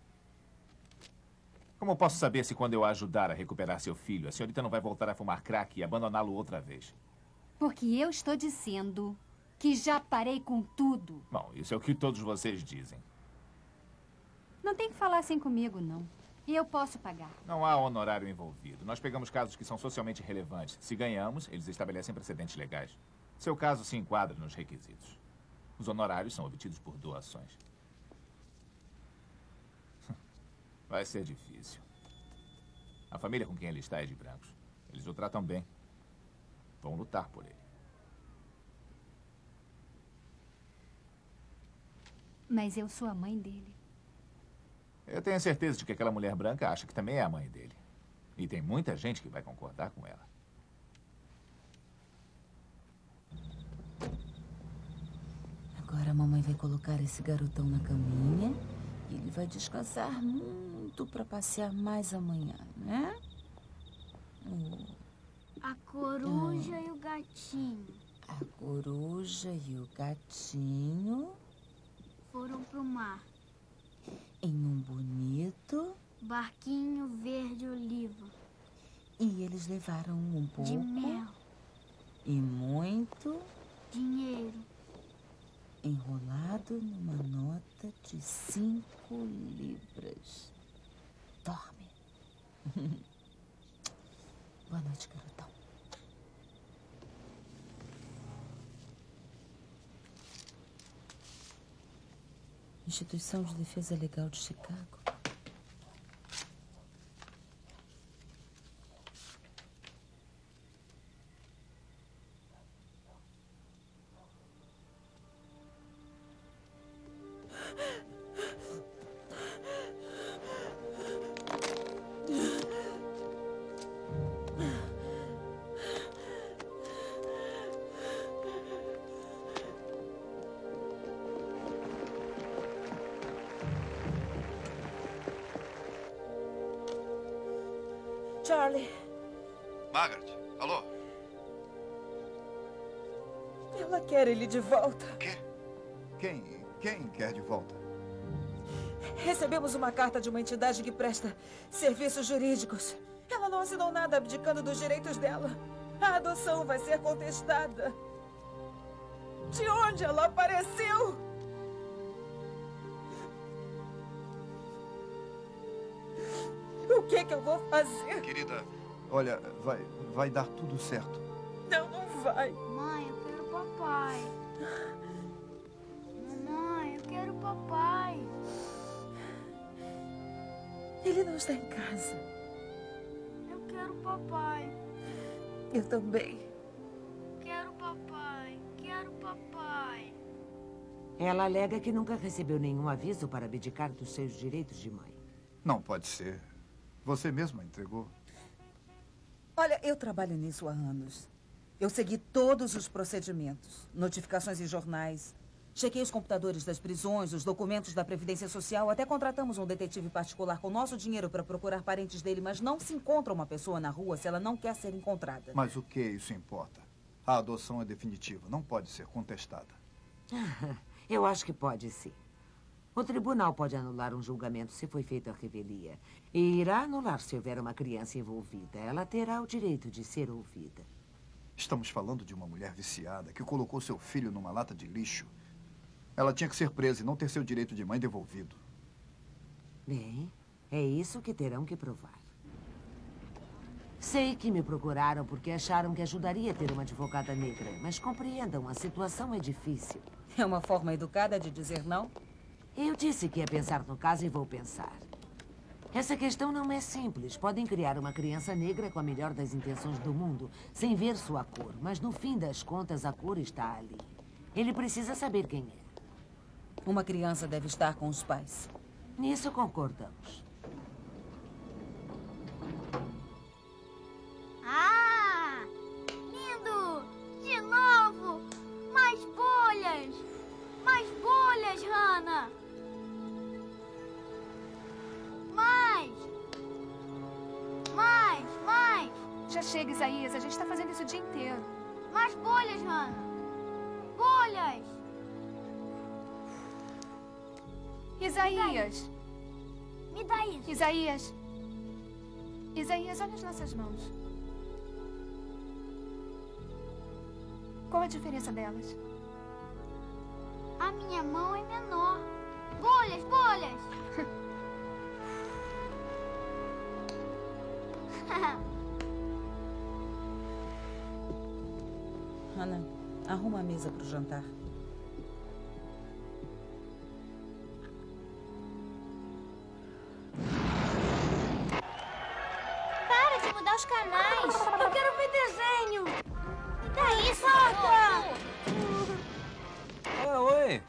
Como posso saber se quando eu a ajudar a recuperar seu filho, a senhorita não vai voltar a fumar crack e abandoná-lo outra vez? Porque eu estou dizendo que já parei com tudo. Bom, isso é o que todos vocês dizem. Não tem que falar assim comigo, não. E eu posso pagar. Não há honorário envolvido. Nós pegamos casos que são socialmente relevantes. Se ganhamos, eles estabelecem precedentes legais. Seu caso se enquadra nos requisitos. Os honorários são obtidos por doações. Vai ser difícil. A família com quem ele está é de brancos. Eles o tratam bem. Vão lutar por ele. Mas eu sou a mãe dele. Eu tenho certeza de que aquela mulher branca acha que também é a mãe dele. E tem muita gente que vai concordar com ela. Agora a mamãe vai colocar esse garotão na caminha e ele vai descansar muito para passear mais amanhã, né? A coruja e o gatinho A coruja e o gatinho foram pro mar. em um bonito Barquinho verde oliva e eles levaram um pouco de mel, e muito dinheiro. enrolado numa nota de 5 libras. Dorme. Boa noite, garotão. Instituição de Defesa Legal de Chicago. Charlie. Margaret, alô? Ela quer ele de volta. O quê? Quem quer de volta? Recebemos uma carta de uma entidade que presta serviços jurídicos. Ela não assinou nada abdicando dos direitos dela. A adoção vai ser contestada. De onde ela apareceu? O que eu vou fazer? Querida, olha, vai dar tudo certo. Não vai. Mãe, eu quero papai. Mamãe, eu quero papai. Ele não está em casa. Eu quero papai. Eu também. Quero papai. Quero papai. Ela alega que nunca recebeu nenhum aviso para abdicar dos seus direitos de mãe. Não pode ser. Você mesma entregou. Olha, eu trabalho nisso há anos. Eu segui todos os procedimentos. Notificações em jornais. Chequei os computadores das prisões, os documentos da Previdência Social. Até contratamos um detetive particular com nosso dinheiro para procurar parentes dele. Mas não se encontra uma pessoa na rua se ela não quer ser encontrada. Mas o que isso importa? A adoção é definitiva. Não pode ser contestada. Eu acho que pode sim. O tribunal pode anular um julgamento se foi feita a revelia. E irá anular se houver uma criança envolvida. Ela terá o direito de ser ouvida. Estamos falando de uma mulher viciada que colocou seu filho numa lata de lixo. Ela tinha que ser presa e não ter seu direito de mãe devolvido. Bem, é isso que terão que provar. Sei que me procuraram porque acharam que ajudaria a ter uma advogada negra. Mas compreendam, a situação é difícil. É uma forma educada de dizer não? Eu disse que ia pensar no caso e vou pensar. Essa questão não é simples. Podem criar uma criança negra com a melhor das intenções do mundo, sem ver sua cor. Mas no fim das contas, a cor está ali. Ele precisa saber quem é. Uma criança deve estar com os pais. Nisso concordamos. Ah! Lindo! De novo! Mais bolhas! Mais bolhas, Hannah! Mais! Mais! Mais! Já chega, Isaías. A gente está fazendo isso o dia inteiro. Mais bolhas, Hannah! Bolhas! Isaías! Me dá isso! Isaías! Isaías, olha as nossas mãos. Qual a diferença delas? A minha mão é menor. Bolhas, bolhas! Hannah, arruma a mesa para o jantar. Para de mudar os canais! Eu quero ver desenho! Me dá isso, Oi!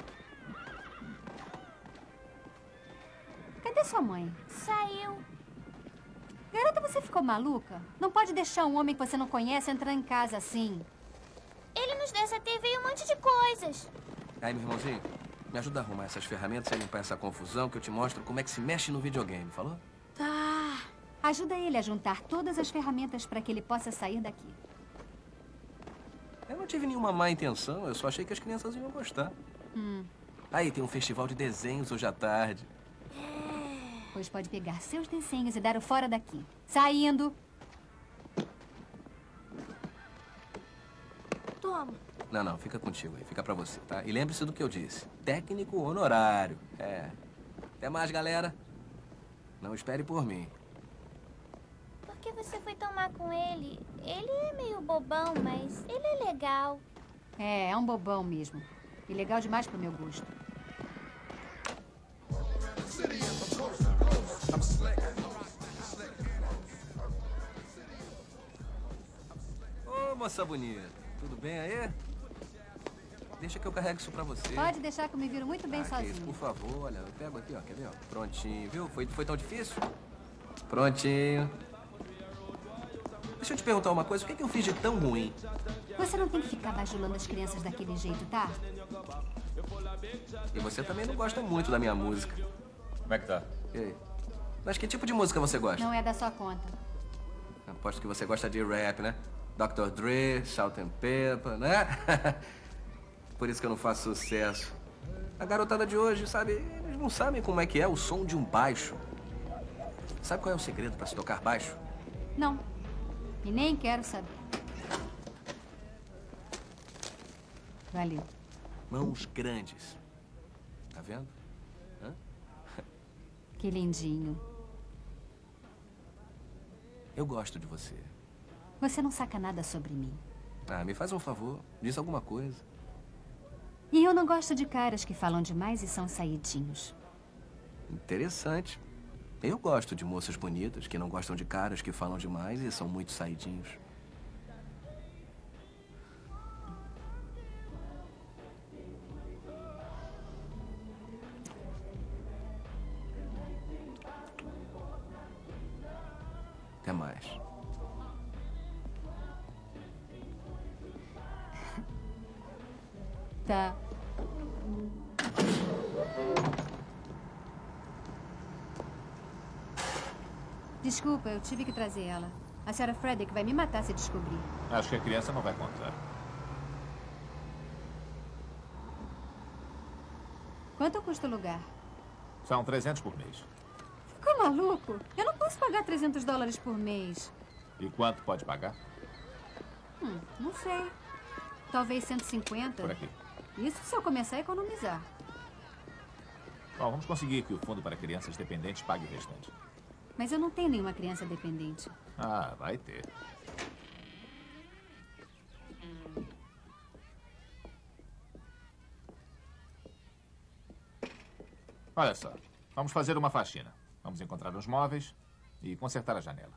Cadê sua mãe? Saiu. Garota, você ficou maluca? Não pode deixar um homem que você não conhece entrar em casa assim. Ele nos deu essa TV e um monte de coisas. Aí, meu irmãozinho, me ajuda a arrumar essas ferramentas e limpar essa confusão que eu te mostro como é que se mexe no videogame, falou? Tá. Ajuda ele a juntar todas as ferramentas para que ele possa sair daqui. Eu não tive nenhuma má intenção, eu só achei que as crianças iam gostar. Aí, tem um festival de desenhos hoje à tarde. Pois pode pegar seus desenhos e dar o fora daqui. Saindo. Toma. Não, fica contigo aí, fica pra você, tá? E lembre-se do que eu disse. Técnico honorário. É. Até mais, galera. Não espere por mim. Por que você foi tomar com ele? Ele é meio bobão, mas ele é legal. É um bobão mesmo. E legal demais pro meu gosto. Ô, moça bonita. Tudo bem aí? Deixa que eu carrego isso pra você. Pode deixar que eu me viro muito bem que sozinho. isso, por favor, olha, eu pego aqui, ó, quer ver, ó? Prontinho, viu? Foi tão difícil? Prontinho. Deixa eu te perguntar uma coisa, o que é que eu fiz de tão ruim? Você não tem que ficar bajulando as crianças daquele jeito, tá? E você também não gosta muito da minha música. Como é que tá? E aí? Mas que tipo de música você gosta? Não é da sua conta. Aposto que você gosta de rap, né? Dr. Dre, Salt and Pepper, né? Por isso que eu não faço sucesso. A garotada de hoje, sabe, eles não sabem como é que é o som de um baixo. Sabe qual é o segredo para se tocar baixo? Não. E nem quero saber. Valeu. Mãos grandes. Tá vendo? Hã? Que lindinho. Eu gosto de você. Você não saca nada sobre mim. Ah, me faz um favor. Diz alguma coisa. E eu não gosto de caras que falam demais e são saidinhos. Interessante. Eu gosto de moças bonitas que não gostam de caras que falam demais e são muito saidinhos. Até mais. Tá. Desculpa, eu tive que trazer ela. A senhora Frederick vai me matar se descobrir. Acho que a criança não vai contar. Quanto custa o lugar? São 300 por mês. Ficou maluco? Eu não posso pagar $300 por mês. E quanto pode pagar? Não sei. Talvez 150. Por aqui. Isso se eu começar a economizar. Bom, vamos conseguir que o Fundo para Crianças Dependentes pague o restante. Mas eu não tenho nenhuma criança dependente. Ah, vai ter. Olha só, vamos fazer uma faxina. Vamos encontrar os móveis e consertar a janela.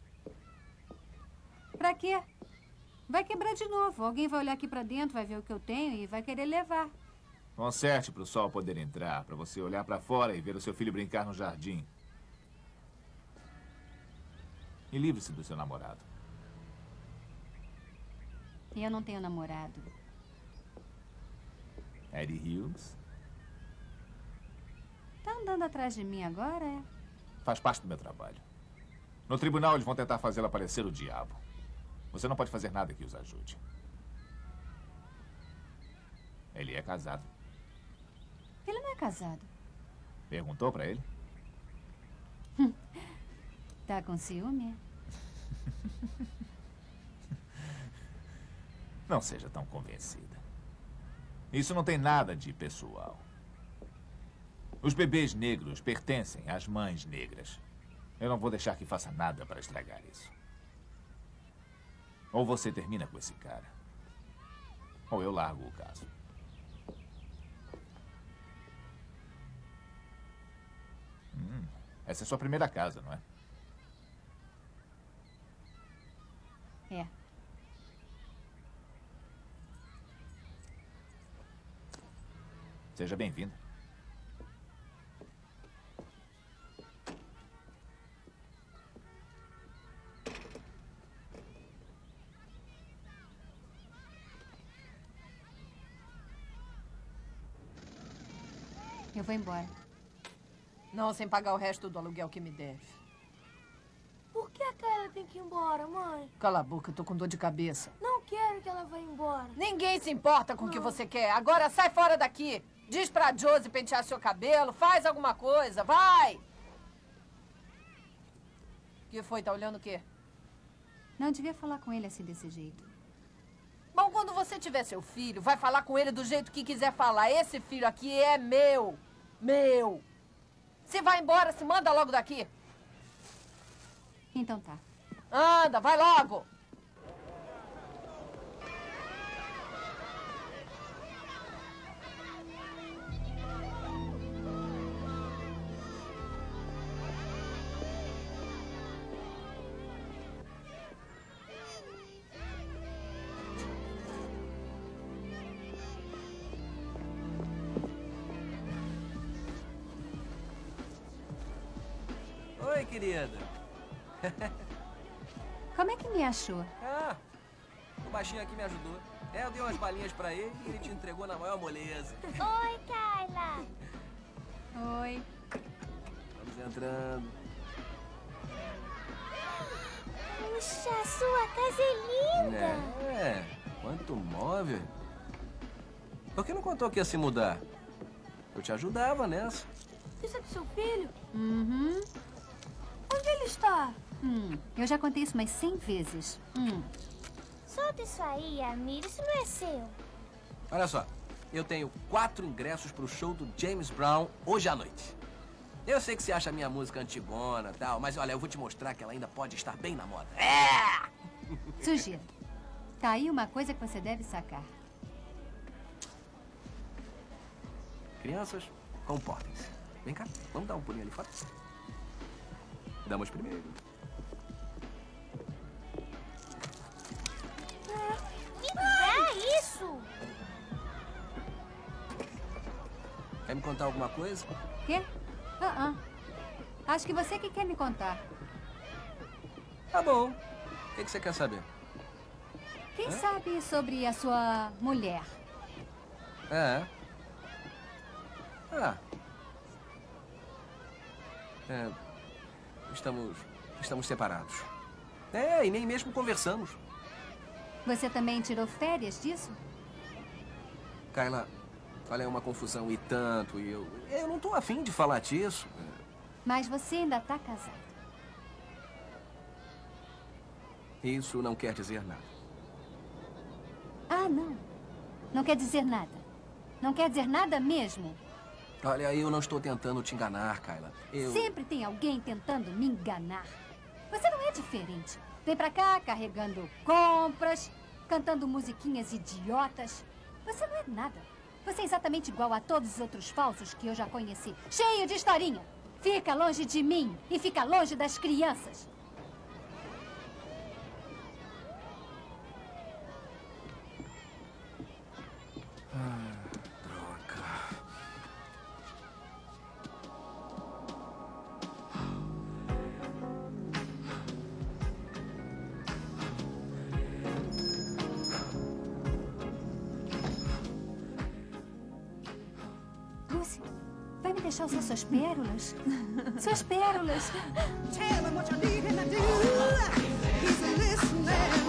Pra quê? Vai quebrar de novo. Alguém vai olhar aqui pra dentro, vai ver o que eu tenho e vai querer levar. Conserte para o sol poder entrar, para você olhar para fora e ver o seu filho brincar no jardim. E livre-se do seu namorado. E eu não tenho namorado. Eddie Hughes? Tá andando atrás de mim agora, é? Faz parte do meu trabalho. No tribunal, eles vão tentar fazê-la parecer o diabo. Você não pode fazer nada que os ajude. Ele é casado. Ele não é casado. Perguntou pra ele? Tá com ciúme? Não seja tão convencida. Isso não tem nada de pessoal. Os bebês negros pertencem às mães negras. Eu não vou deixar que faça nada para estragar isso. Ou você termina com esse cara, ou eu largo o caso. Essa é sua primeira casa, não é? É. Seja bem-vinda. Eu vou embora. Não, sem pagar o resto do aluguel que me deve. Por que a Kyla tem que ir embora, mãe? Cala a boca, eu tô com dor de cabeça. Não quero que ela vá embora. Ninguém se importa com o que você quer. Agora sai fora daqui. Diz pra Josie pentear seu cabelo, faz alguma coisa, vai! O que foi? Tá olhando o quê? Não devia falar com ele assim desse jeito. Bom, quando você tiver seu filho, vai falar com ele do jeito que quiser falar. Esse filho aqui é meu. Meu. Se vai embora, se manda logo daqui. Então tá. Anda, vai logo. Oi, querida. Como é que me achou? Ah, o baixinho aqui me ajudou. Eu dei umas balinhas pra ele e ele te entregou na maior moleza. Oi, Kyla. Oi. Vamos entrando. Puxa, sua casa é linda. É, quanto móvel. Por que não contou que ia se mudar? Eu te ajudava nessa. Isso é do seu filho? Uhum. Onde ele está? Eu já contei isso umas 100 vezes. Solta isso aí, Amir. Isso não é seu. Olha só, eu tenho 4 ingressos pro show do James Brown hoje à noite. Eu sei que você acha a minha música antigona e tal, mas olha, eu vou te mostrar que ela ainda pode estar bem na moda. Sugiro. Tá aí uma coisa que você deve sacar. Crianças, comportem-se. Vem cá, vamos dar um pulinho ali fora. Damas primeiro. Me dá isso! Quer me contar alguma coisa? Quê? Acho que você que quer me contar. Tá bom. O que você quer saber? Quem sabe sobre a sua mulher? Estamos separados. E nem mesmo conversamos. Você também tirou férias disso? Kayla, olha, é uma confusão e tanto, e eu não tô afim de falar disso. Mas você ainda tá casado. Isso não quer dizer nada. Ah, não. Não quer dizer nada. Não quer dizer nada mesmo. Olha, eu não estou tentando te enganar, Kayla. Sempre tem alguém tentando me enganar. Você não é diferente. Vem pra cá carregando compras, cantando musiquinhas idiotas. Você não é nada. Você é exatamente igual a todos os outros falsos que eu já conheci. Cheio de historinha. Fica longe de mim e fica longe das crianças. Vai me deixar usar suas pérolas? Suas pérolas. Tell him what you need him to do. He's listening.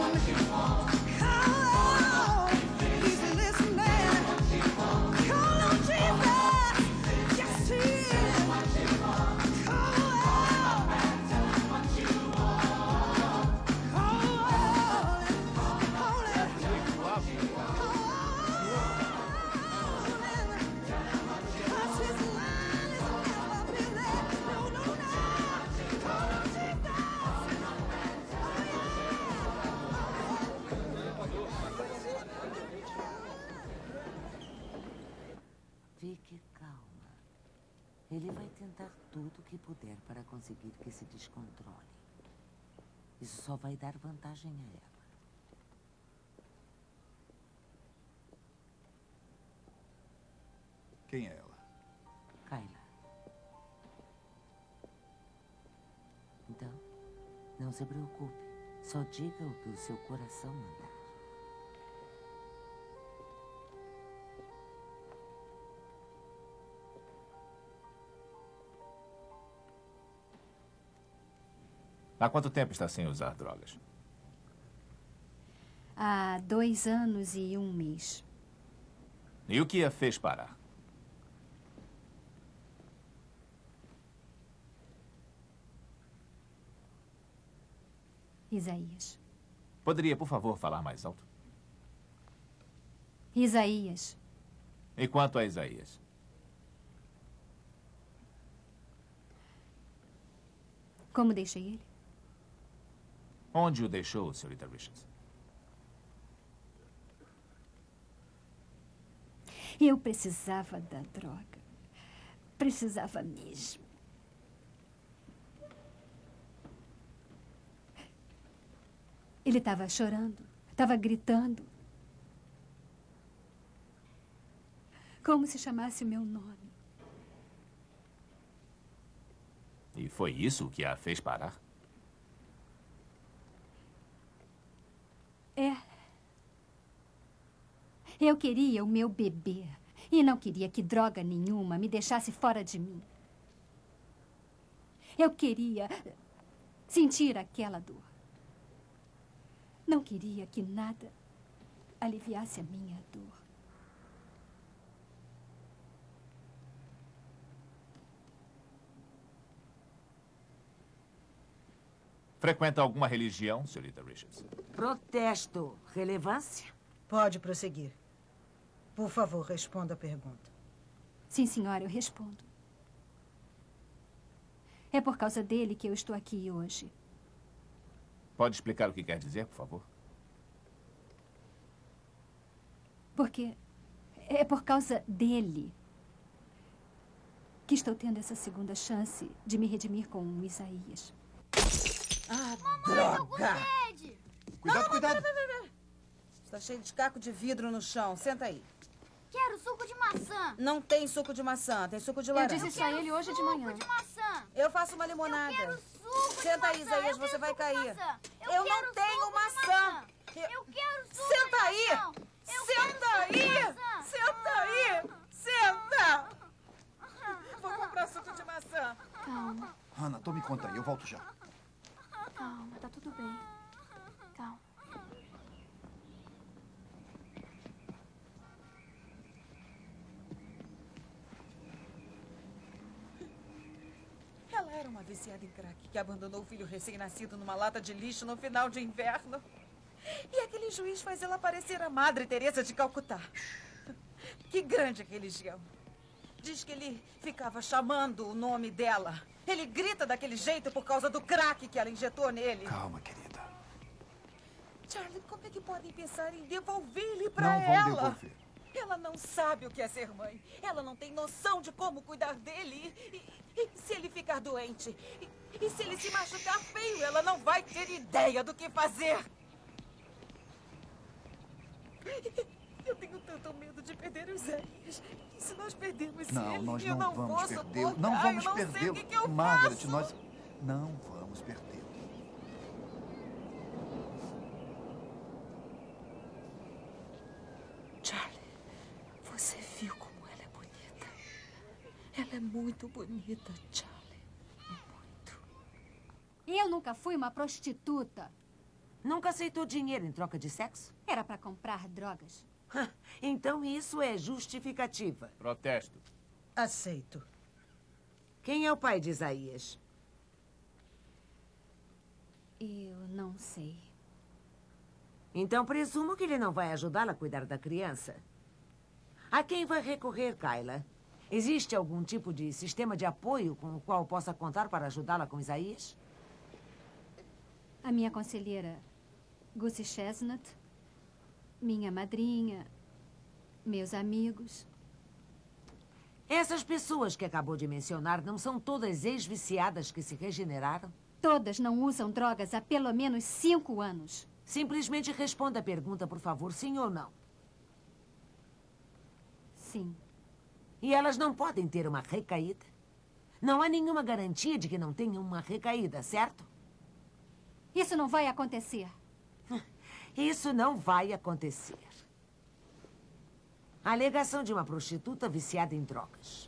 Oh, he's listening. Call on Jesus. Yes, he is. Fique calma. Ele vai tentar tudo o que puder para conseguir que se descontrole. Isso só vai dar vantagem a ela. Quem é ela? Kayla. Então, não se preocupe. Só diga o que o seu coração mandar. Há quanto tempo está sem usar drogas? Há 2 anos e 1 mês. E o que a fez parar? Isaías. Poderia, por favor, falar mais alto? Isaías. E quanto a Isaías? Como deixei ele? Onde o deixou, senhorita Richards? Eu precisava da droga. Precisava mesmo. Ele estava chorando, estava gritando. Como se chamasse o meu nome. E foi isso que a fez parar? É. Eu queria o meu bebê. E não queria que droga nenhuma me deixasse fora de mim. Eu queria sentir aquela dor. Não queria que nada aliviasse a minha dor. Frequenta alguma religião, senhorita Richards? Protesto. Relevância? Pode prosseguir. Por favor, responda a pergunta. Sim, senhora, eu respondo. É por causa dele que eu estou aqui hoje. Pode explicar o que quer dizer, por favor? Porque é por causa dele que estou tendo essa segunda chance de me redimir com o Isaías. Ah, Mamãe, tô com sede. Cuidado, cuidado. Está cheio de caco de vidro no chão. Senta aí. Quero suco de maçã. Não tem suco de maçã, tem suco de Eu laranja. disse isso a ele hoje de manhã. Suco de maçã. Eu faço uma limonada. Eu quero suco Senta aí, de maçã. Isaías, você vai cair. Eu não tenho maçã. Eu quero suco Senta de aí. maçã. Senta aí. Senta aí. Senta. Vou comprar suco de maçã. Calma, Hannah, tome conta aí, eu volto já. calma, tá tudo bem. Calma. Ela era uma viciada em crack que abandonou o filho recém-nascido numa lata de lixo no final de inverno. E aquele juiz faz ela parecer a Madre Teresa de Calcutá. Que grande religião. Diz que ele ficava chamando o nome dela. Ele grita daquele jeito por causa do crack que ela injetou nele. Calma, querida. Charlie, como é que podem pensar em devolver ele pra Não vão ela? devolver. Ela não sabe o que é ser mãe. Ela não tem noção de como cuidar dele. E se ele ficar doente? E se ele se machucar feio? Ela não vai ter ideia do que fazer. Eu tenho tanto medo de perder o Isaías. E se nós perdermos Não, ele, nós eu não vou vamos perdê-lo. suportar. Não vamos Eu não sei perdê-lo. o que eu Margaret, faço. nós não vamos perdê-lo. Charlie, você viu como ela é bonita? Ela é muito bonita, Charlie. Eu nunca fui uma prostituta. Nunca aceitou dinheiro em troca de sexo? Era para comprar drogas. Então isso é justificativa. Protesto. Aceito. Quem é o pai de Isaías? Eu não sei. Então presumo que ele não vai ajudá-la a cuidar da criança. A quem vai recorrer, Kyla? Existe algum tipo de sistema de apoio com o qual possa contar para ajudá-la com Isaías? A minha conselheira, Gussie Chestnut, minha madrinha, meus amigos. Essas pessoas que acabou de mencionar não são todas ex-viciadas que se regeneraram? Todas não usam drogas há pelo menos 5 anos. Simplesmente responda a pergunta, por favor, sim ou não. Sim. E elas não podem ter uma recaída? Não há nenhuma garantia de que não tenham uma recaída, certo? Isso não vai acontecer. Isso não vai acontecer. A alegação de uma prostituta viciada em drogas.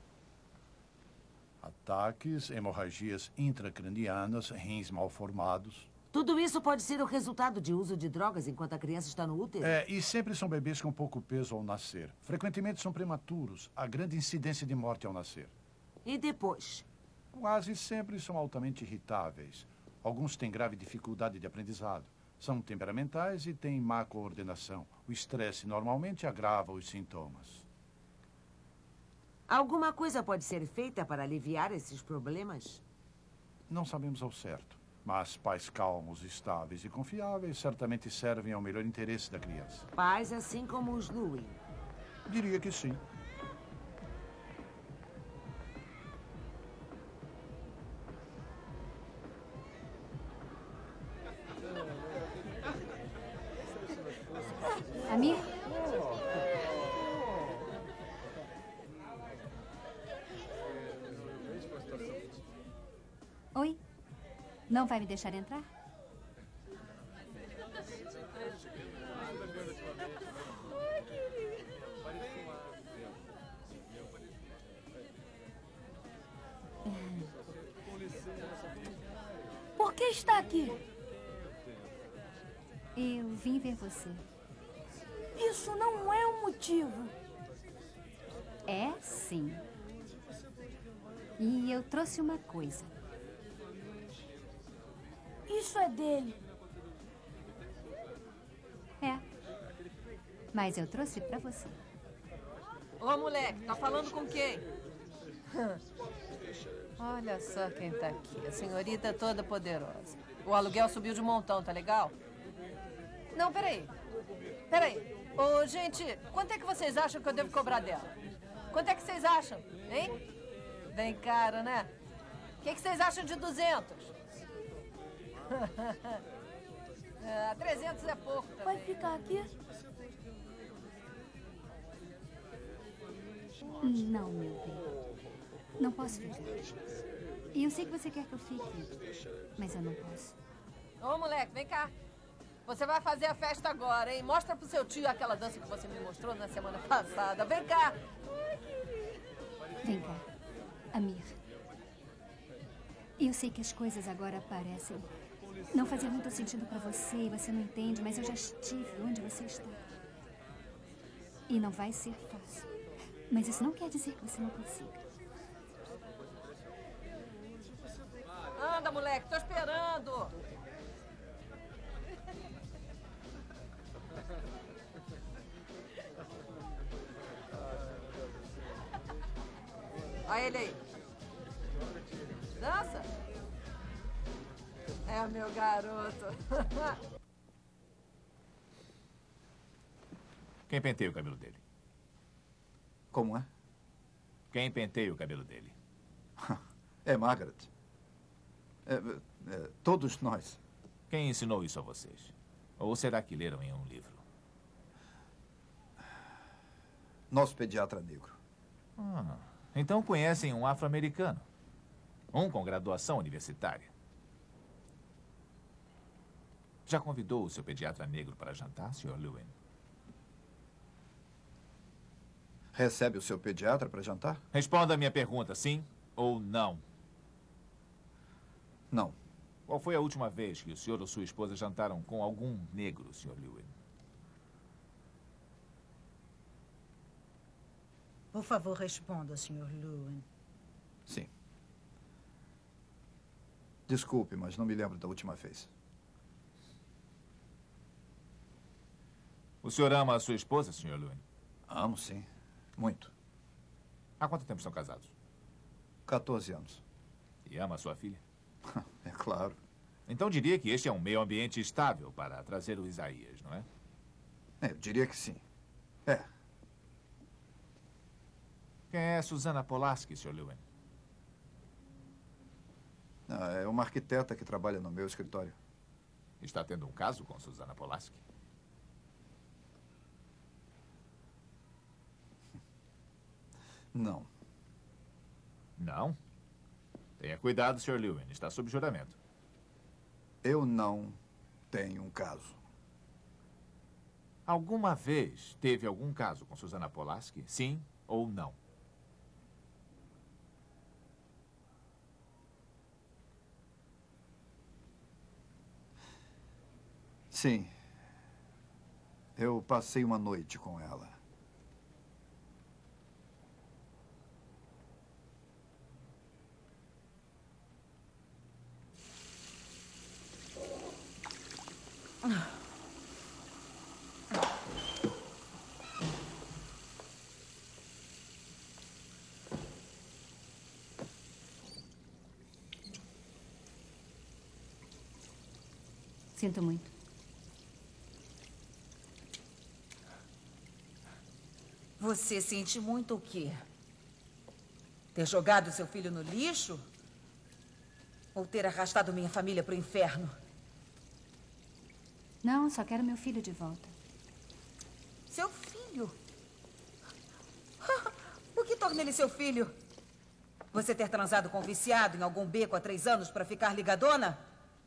Ataques, hemorragias intracranianas, rins mal formados. Tudo isso pode ser o resultado de uso de drogas enquanto a criança está no útero? E sempre são bebês com pouco peso ao nascer. Frequentemente são prematuros. Há grande incidência de morte ao nascer. E depois? Quase sempre são altamente irritáveis. Alguns têm grave dificuldade de aprendizado. São temperamentais e têm má coordenação. O estresse normalmente agrava os sintomas. Alguma coisa pode ser feita para aliviar esses problemas? Não sabemos ao certo. Mas pais calmos, estáveis e confiáveis certamente servem ao melhor interesse da criança. Pais assim como os Louie? Diria que sim. Amir? Oi? Não vai me deixar entrar? Por que está aqui? Eu vim ver você. Isso não é um motivo. É, sim. E eu trouxe uma coisa. Isso é dele. É. Mas eu trouxe pra você. Ô, moleque, tá falando com quem? Olha só quem tá aqui. A senhorita toda poderosa. O aluguel subiu de montão, tá legal? Não, peraí. Peraí. Ô, gente, quanto é que vocês acham que eu devo cobrar dela? Quanto é que vocês acham, hein? Bem caro, né? O que vocês acham de 200? 300 é pouco também. Vai ficar aqui? Não, meu bem. Não posso ficar. E eu sei que você quer que eu fique, mas eu não posso. Ô, moleque, vem cá. Você vai fazer a festa agora, hein? Mostra pro seu tio aquela dança que você me mostrou na semana passada. Vem cá. Vem cá, Amir. Eu sei que as coisas agora parecem não fazer muito sentido pra você e você não entende, mas eu já estive onde você está. E não vai ser fácil. Mas isso não quer dizer que você não consiga. Anda, moleque, tô esperando. Olha ele aí. Dança? É o meu garoto. Quem penteia o cabelo dele? Como é? Quem penteia o cabelo dele? É Margaret. Todos nós. Quem ensinou isso a vocês? Ou será que leram em um livro? Nosso pediatra negro. Então conhecem um afro-americano. Um com graduação universitária. Já convidou o seu pediatra negro para jantar, Sr. Lewin? Recebe o seu pediatra para jantar? Responda a minha pergunta, sim ou não. Não. Qual foi a última vez que o senhor ou sua esposa jantaram com algum negro, Sr. Lewin? Por favor, responda, Sr. Lewin. Sim. Desculpe, mas não me lembro da última vez. O senhor ama a sua esposa, Sr. Lewin? Amo, sim. Muito. Há quanto tempo estão casados? 14 anos. E ama a sua filha? É claro. Então diria que este é um meio ambiente estável para trazer o Isaías, não é? Eu diria que sim. É. Quem é Susana Polaski, Sr. Lewin? É uma arquiteta que trabalha no meu escritório. Está tendo um caso com Susana Polaski? Não. Não? Tenha cuidado, Sr. Lewin. Está sob juramento. Eu não tenho um caso. Alguma vez teve algum caso com Susana Polaski? Sim ou não? Sim. Eu passei uma noite com ela. Sinto muito. Você sente muito o quê? Ter jogado seu filho no lixo? Ou ter arrastado minha família para o inferno? Não, só quero meu filho de volta. Seu filho? O que torna ele seu filho? Você ter transado com um viciado em algum beco há 3 anos para ficar ligadona?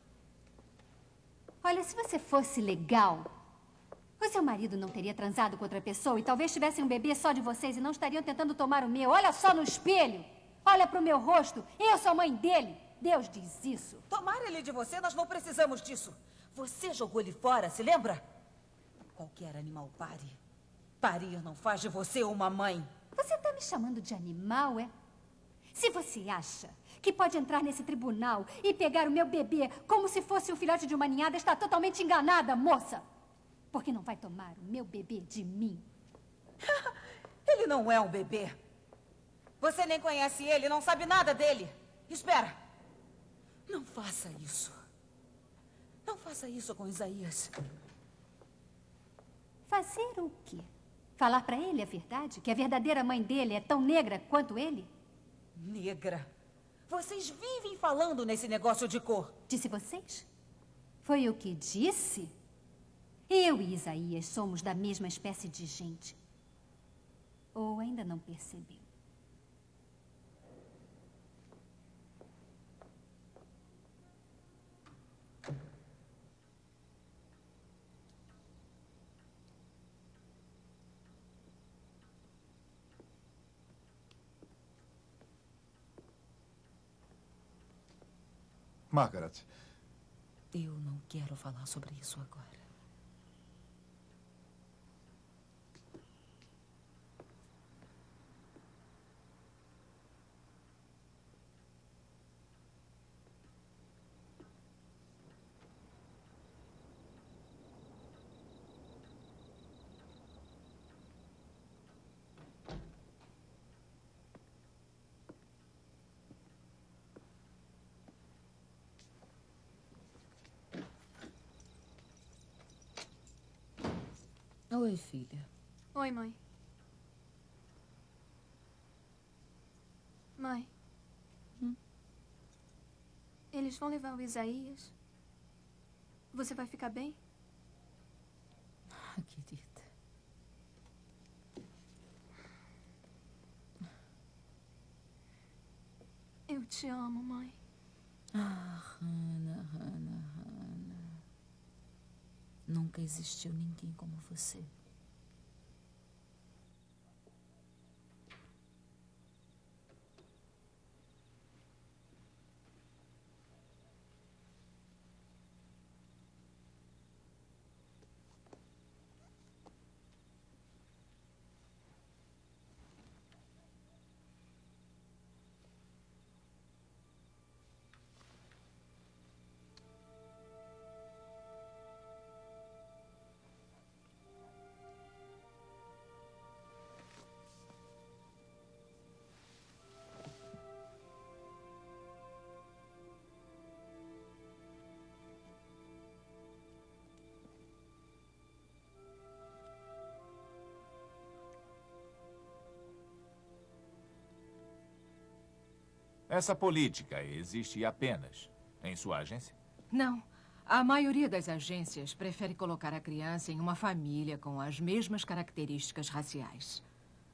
Olha, se você fosse legal, o seu marido não teria transado com outra pessoa e talvez tivessem um bebê só de vocês e não estariam tentando tomar o meu. Olha só no espelho. Olha pro meu rosto. Eu sou a mãe dele. Deus diz isso. Tomar ele de você, nós não precisamos disso. Você jogou ele fora, se lembra? Qualquer animal pare. Parir não faz de você uma mãe. Você tá me chamando de animal, é? Se você acha que pode entrar nesse tribunal e pegar o meu bebê como se fosse o filhote de uma ninhada, está totalmente enganada, moça. Porque não vai tomar o meu bebê de mim. Ele não é um bebê. Você nem conhece ele, não sabe nada dele. Espera. Não faça isso. Não faça isso com Isaías. Fazer o quê? Falar pra ele a verdade? Que a verdadeira mãe dele é tão negra quanto ele? Negra? Vocês vivem falando nesse negócio de cor. Disse vocês? Foi o que disse? Eu e Isaías somos da mesma espécie de gente. Ou ainda não percebeu? Margaret. Eu não quero falar sobre isso agora. Oi, filha. Oi, mãe. Mãe. Eles vão levar o Isaías? Você vai ficar bem? Querida. Eu te amo, mãe. Hannah. Nunca existiu ninguém como você. Essa política existe apenas em sua agência? Não. A maioria das agências prefere colocar a criança em uma família com as mesmas características raciais.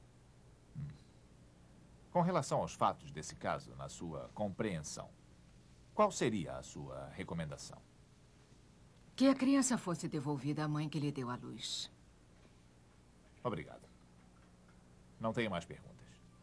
Com relação aos fatos desse caso, na sua compreensão, qual seria a sua recomendação? Que a criança fosse devolvida à mãe que lhe deu à luz. Obrigado. Não tenho mais perguntas.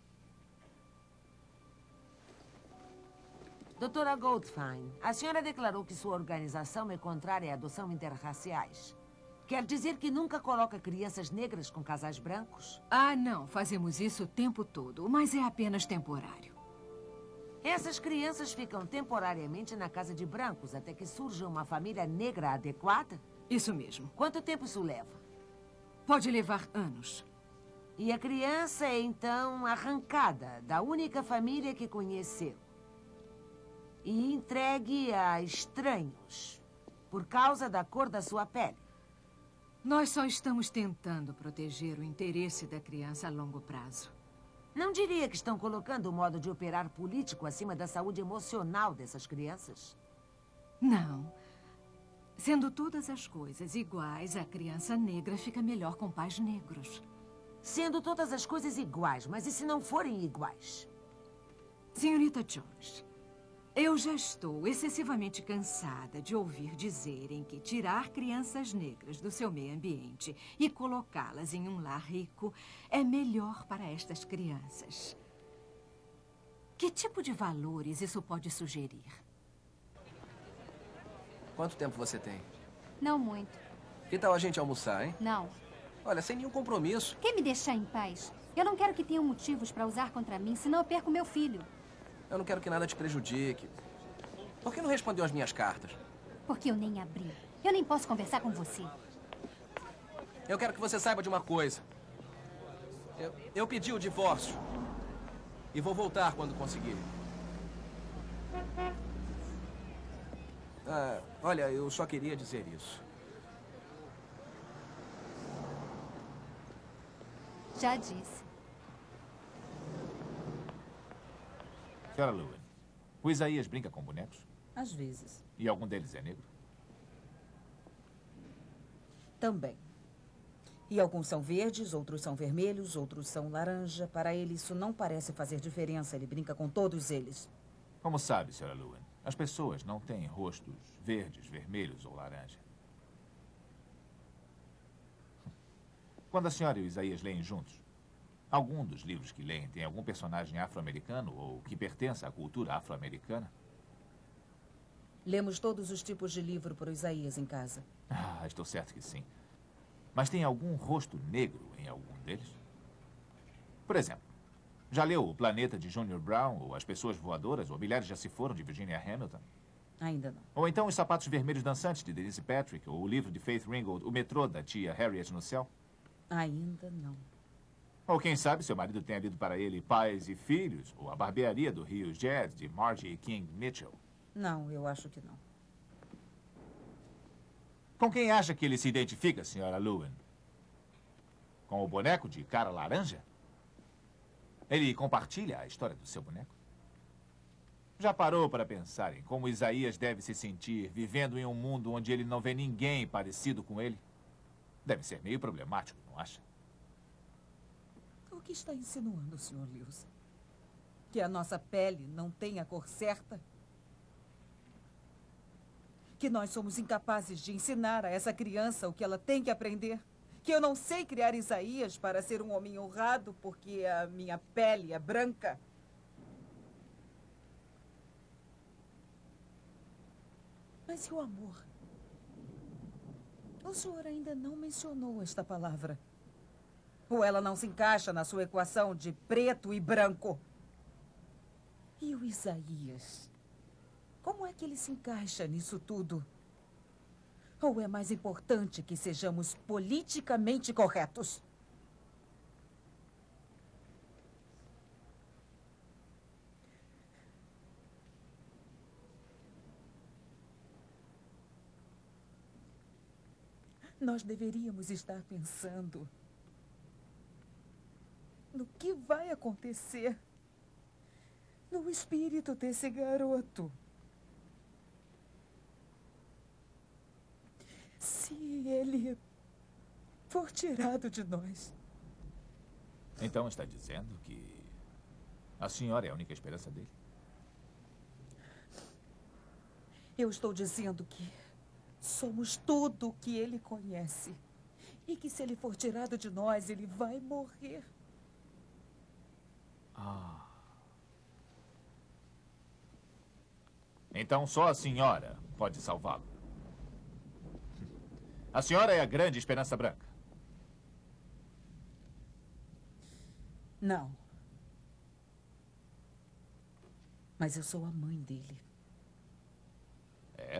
Doutora Goldfein, a senhora declarou que sua organização é contrária à adoção interraciais. Quer dizer que nunca coloca crianças negras com casais brancos? Ah, não. Fazemos isso o tempo todo, mas é apenas temporário. Essas crianças ficam temporariamente na casa de brancos até que surja uma família negra adequada? Isso mesmo. Quanto tempo isso leva? Pode levar anos. E a criança é, então, arrancada da única família que conheceu e entregue a estranhos por causa da cor da sua pele. Nós só estamos tentando proteger o interesse da criança a longo prazo. Não diria que estão colocando o modo de operar político acima da saúde emocional dessas crianças? Não. Sendo todas as coisas iguais, a criança negra fica melhor com pais negros. Sendo todas as coisas iguais, mas e se não forem iguais? Senhorita Jones, eu já estou excessivamente cansada de ouvir dizerem que tirar crianças negras do seu meio ambiente e colocá-las em um lar rico é melhor para estas crianças. Que tipo de valores isso pode sugerir? Quanto tempo você tem? Não muito. Que tal a gente almoçar, hein? Não. Olha, sem nenhum compromisso. Quer me deixar em paz? Eu não quero que tenham motivos para usar contra mim, senão eu perco meu filho. Eu não quero que nada te prejudique. Por que não respondeu as minhas cartas? Porque eu nem abri. Eu nem posso conversar com você. Eu quero que você saiba de uma coisa. Eu pedi o divórcio. E vou voltar quando conseguir. Olha, eu só queria dizer isso. Já disse. Senhora Lewin, o Isaías brinca com bonecos? Às vezes. E algum deles é negro? Também. E alguns são verdes, outros são vermelhos, outros são laranja. Para ele, isso não parece fazer diferença. Ele brinca com todos eles. Como sabe, Sra. Lewin, as pessoas não têm rostos verdes, vermelhos ou laranja. Quando a senhora e o Isaías leem juntos, algum dos livros que leem tem algum personagem afro-americano ou que pertença à cultura afro-americana? Lemos todos os tipos de livro para o Isaías em casa. Estou certo que sim. Mas tem algum rosto negro em algum deles? Por exemplo, já leu O Planeta de Junior Brown, ou As Pessoas Voadoras, ou Milhares Já Se Foram, de Virginia Hamilton? Ainda não. Ou então Os Sapatos Vermelhos Dançantes, de Denise Patrick, ou o livro de Faith Ringgold, O Metrô, da tia Harriet no Céu? Ainda não. Ou quem sabe seu marido tenha lido para ele Pais e Filhos, ou A Barbearia do Rio Jazz, de Margie King Mitchell? Não, eu acho que não. Com quem acha que ele se identifica, Sra. Lewin? Com o boneco de cara laranja? Ele compartilha a história do seu boneco? Já parou para pensar em como Isaías deve se sentir vivendo em um mundo onde ele não vê ninguém parecido com ele? Deve ser meio problemático, não acha? O que está insinuando, Sr. Lewis? Que a nossa pele não tem a cor certa? Que nós somos incapazes de ensinar a essa criança o que ela tem que aprender? Que eu não sei criar Isaías para ser um homem honrado porque a minha pele é branca? Mas e o amor? O senhor ainda não mencionou esta palavra. Ou ela não se encaixa na sua equação de preto e branco? E o Isaías? Como é que ele se encaixa nisso tudo? Ou é mais importante que sejamos politicamente corretos? Nós deveríamos estar pensando no que vai acontecer no espírito desse garoto. Se ele for tirado de nós. Então está dizendo que a senhora é a única esperança dele? Eu estou dizendo que somos tudo o que ele conhece. E que se ele for tirado de nós, ele vai morrer. Então só a senhora pode salvá-lo. A senhora é a grande esperança branca. Não. Mas eu sou a mãe dele. É?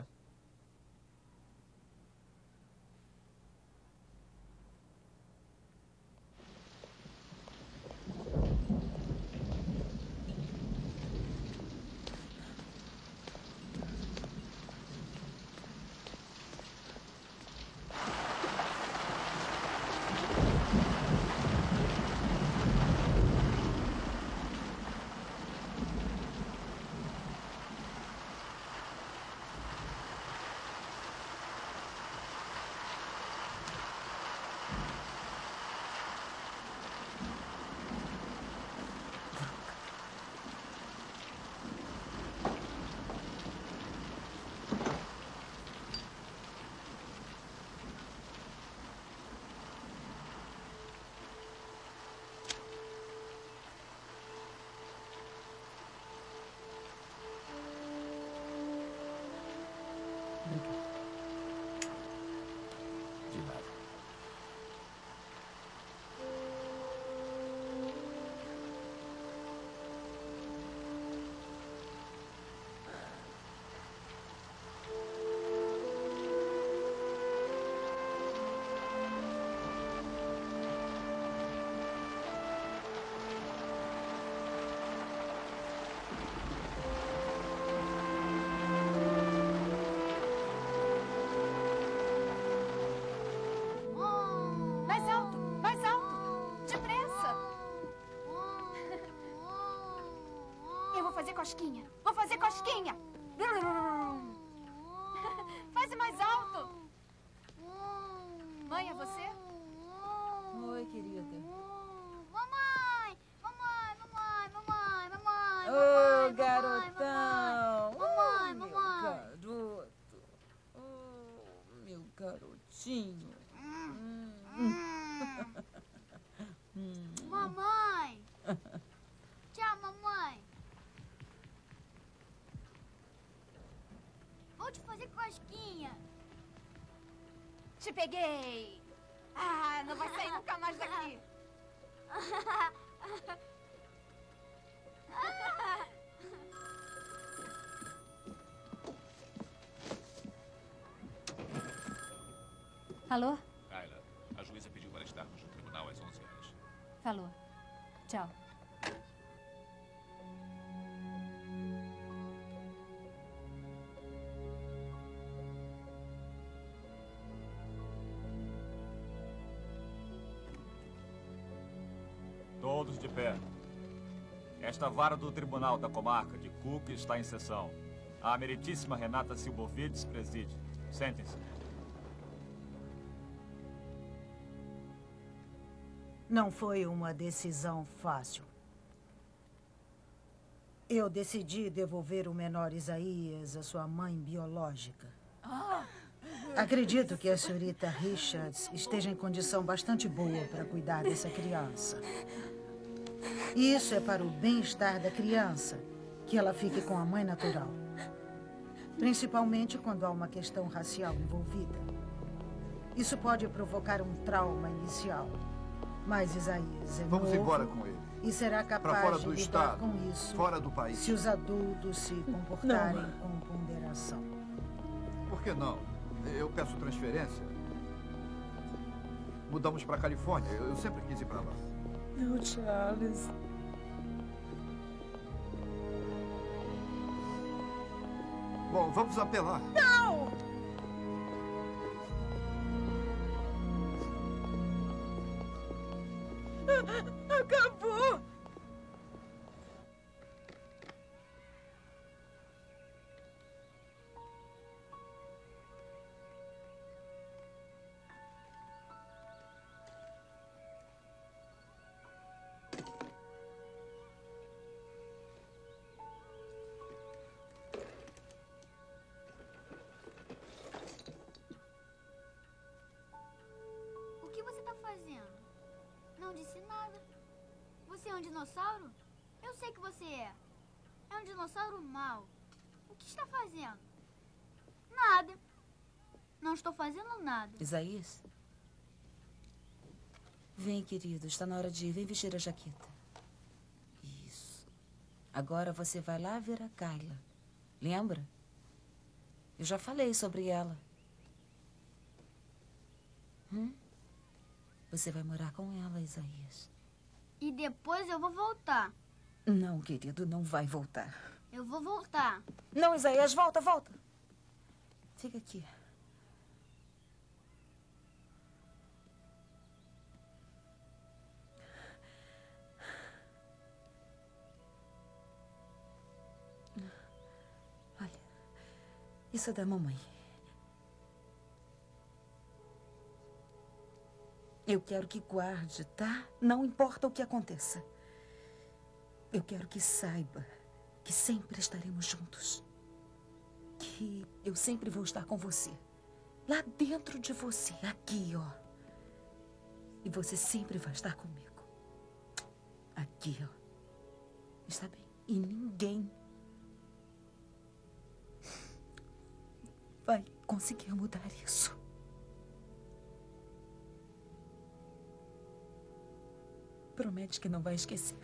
fazer cosquinha. Vou fazer cosquinha. Faz mais alto. Mãe, é você? Oi, querida. Mamãe! Mamãe, mamãe, mamãe, mamãe. Ô, garotão. Mamãe, Meu mamãe. garoto. Meu garotinho. Mamãe! Tchau, mamãe. Vou te fazer cosquinha. Te peguei. Ah, não vai sair nunca mais daqui. Alô? Kyla, a juíza pediu para estarmos no tribunal às 11 horas. Falou. Tchau. Todos de pé. Esta vara do Tribunal da Comarca de Cook está em sessão. A meritíssima Renata Silbovides preside. Sentem-se. Não foi uma decisão fácil. Eu decidi devolver o menor Isaías à sua mãe biológica. Acredito que a senhorita Richards esteja em condição bastante boa para cuidar dessa criança. E isso é para o bem-estar da criança, que ela fique com a mãe natural. Principalmente quando há uma questão racial envolvida. Isso pode provocar um trauma inicial. Mas Isaías é Vamos novo embora com ele. e será Pra capaz fora de do lidar estado, com isso fora do país. se os adultos se comportarem com ponderação. Por que não? Eu peço transferência. Mudamos para Califórnia. Eu sempre quis ir para lá. Não, Charles. Bom, vamos apelar. Não! Acabou! O que você tá fazendo? Não disse nada. Você é um dinossauro? Eu sei que você é. É um dinossauro mau. O que está fazendo? Nada. Não estou fazendo nada. Isaías? Vem, querido. Está na hora de ir. Vem vestir a jaqueta. Isso. Agora você vai lá ver a Kyla. Lembra? Eu já falei sobre ela. Você vai morar com ela, Isaías. E depois eu vou voltar. Não, querido, não vai voltar. Eu vou voltar. Não, Isaías, volta, volta. Fica aqui. Olha, isso é da mamãe. Eu quero que guarde, tá? Não importa o que aconteça. Eu quero que saiba que sempre estaremos juntos. Que eu sempre vou estar com você. Lá dentro de você, aqui, ó. E você sempre vai estar comigo. Aqui, ó. Está bem? E ninguém vai conseguir mudar isso. Promete que não vai esquecer.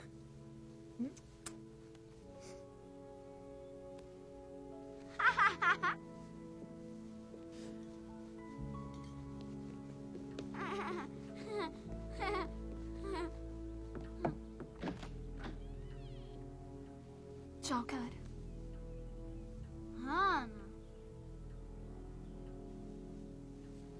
Tchau, cara. Hannah.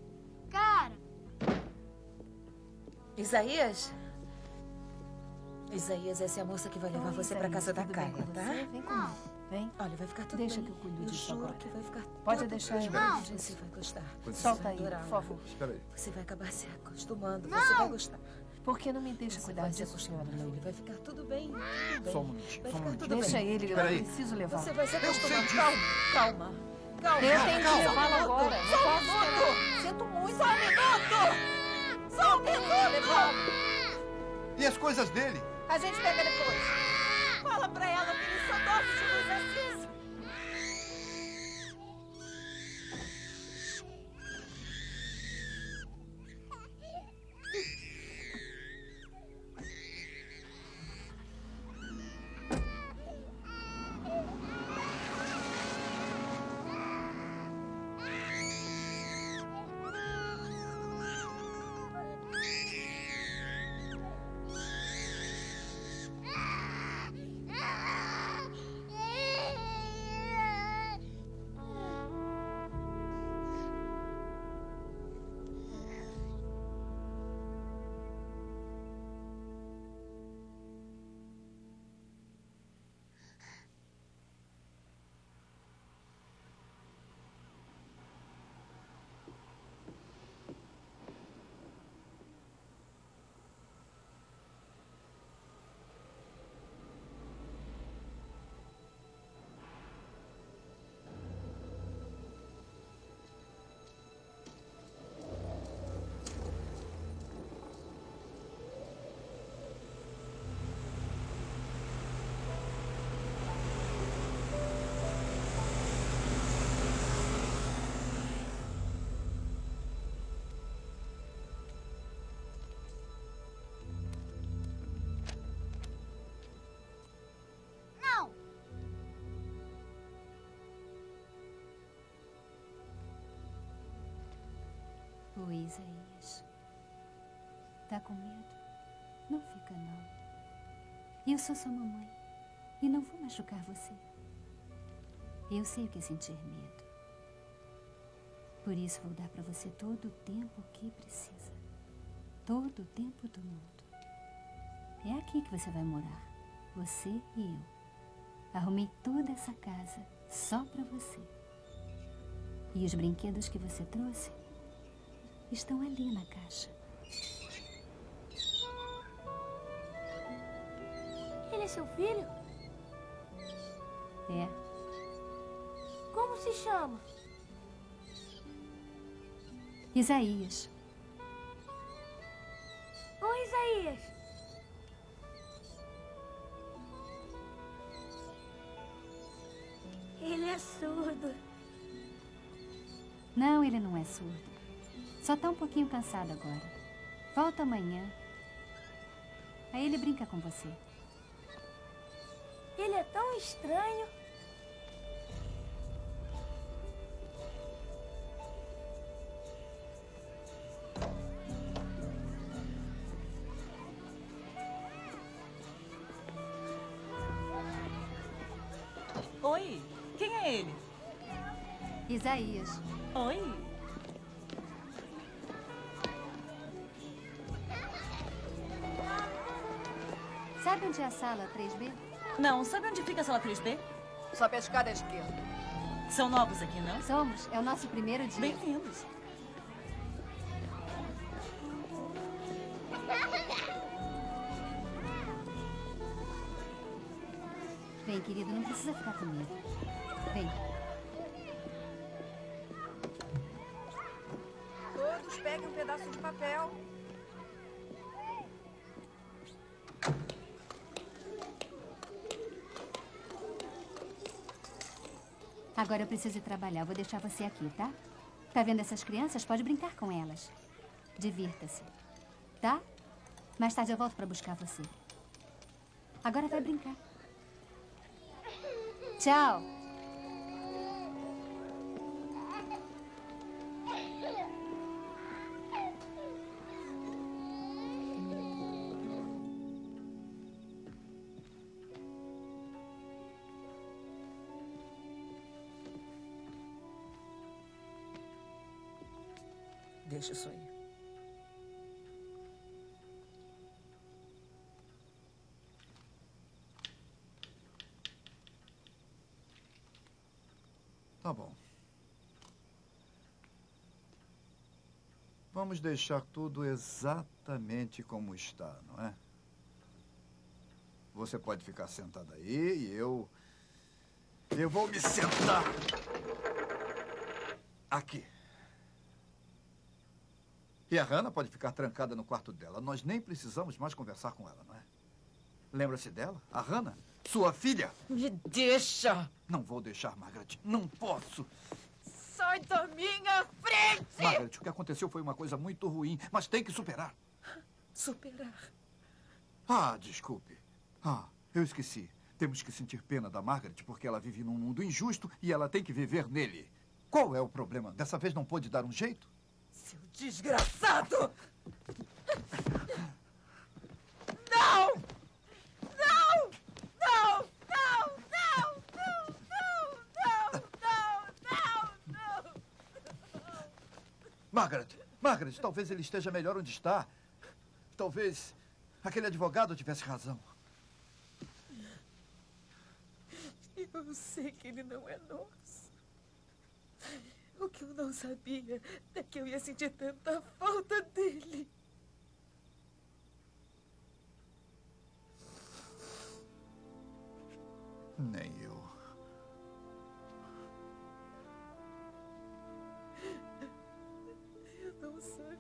Cara. Isaías? Isaías, essa é a moça que vai levar você pra casa da Caia, tá? Vem comigo. Vem. Olha, vai ficar tudo Deixa bem. que eu cuido disso juro agora. que vai ficar Pode tudo deixar bem. eu. Não. Você vai gostar. Solta Você aí, vai adorar, por favor. Espera aí. Você vai acabar se acostumando. Você vai gostar. Por que não me deixa Você cuidar vai se disso, acostumar, senhora Lily? Vai ficar tudo bem. Tudo bem. Só um minutinho, Vai só um ficar minutinho. tudo Deixa bem. ele, eu Espera aí. preciso levar. Você vai se Eu sei acostumar. disso. Calma. Calma. Eu tenho que levá-lo agora. Não Só um posso minuto. esperar. Sinto muito. Só um minuto. Só um minuto. E as coisas dele? A gente pega depois. Fala pra ela que eles são doces de luz acesa. Oi, Isaías. Tá com medo? Não fica, não. Eu sou sua mamãe e não vou machucar você. Eu sei o que é sentir medo. Por isso vou dar pra você todo o tempo que precisa. Todo o tempo do mundo. É aqui que você vai morar. Você e eu. Arrumei toda essa casa só pra você. E os brinquedos que você trouxe estão ali na caixa. Ele é seu filho? É. Como se chama? Isaías. Oi, Isaías. Ele é surdo. Não, ele não é surdo. Só tá um pouquinho cansado agora. Volta amanhã. Aí ele brinca com você. Ele é tão estranho. Oi, quem é ele? Isaías. Oi. Sabe onde é a sala 3B? Não, sabe onde fica a sala 3B? Só pra escada à esquerda. São novos aqui, não? Somos. É o nosso primeiro dia. Bem-vindos. Vem, querido, não precisa ficar com medo. Vem. Todos peguem um pedaço de papel. Agora eu preciso ir trabalhar. Vou deixar você aqui, tá? Tá vendo essas crianças? Pode brincar com elas. Divirta-se. Tá? Mais tarde eu volto pra buscar você. Agora vai brincar. Tchau. Deixa isso aí. Tá bom. Vamos deixar tudo exatamente como está, não é? Você pode ficar sentada aí e eu vou me sentar aqui. E a Hannah pode ficar trancada no quarto dela. Nós nem precisamos mais conversar com ela, não é? Lembra-se dela? A Hannah? Sua filha? Me deixa! Não vou deixar, Margaret. Não posso. Sai da minha frente! Margaret, o que aconteceu foi uma coisa muito ruim, mas tem que superar. Superar? Ah, desculpe. Eu esqueci. Temos que sentir pena da Margaret porque ela vive num mundo injusto e ela tem que viver nele. Qual é o problema? Dessa vez não pôde dar um jeito? Seu desgraçado! Não! Não! Não! Não! Não! Não! Não! Não! Não! Margaret, talvez ele esteja melhor onde está. Talvez aquele advogado tivesse razão. Eu sei que ele não é nosso. O que eu não sabia é que eu ia sentir tanta falta dele. Nem eu. Eu não sabia.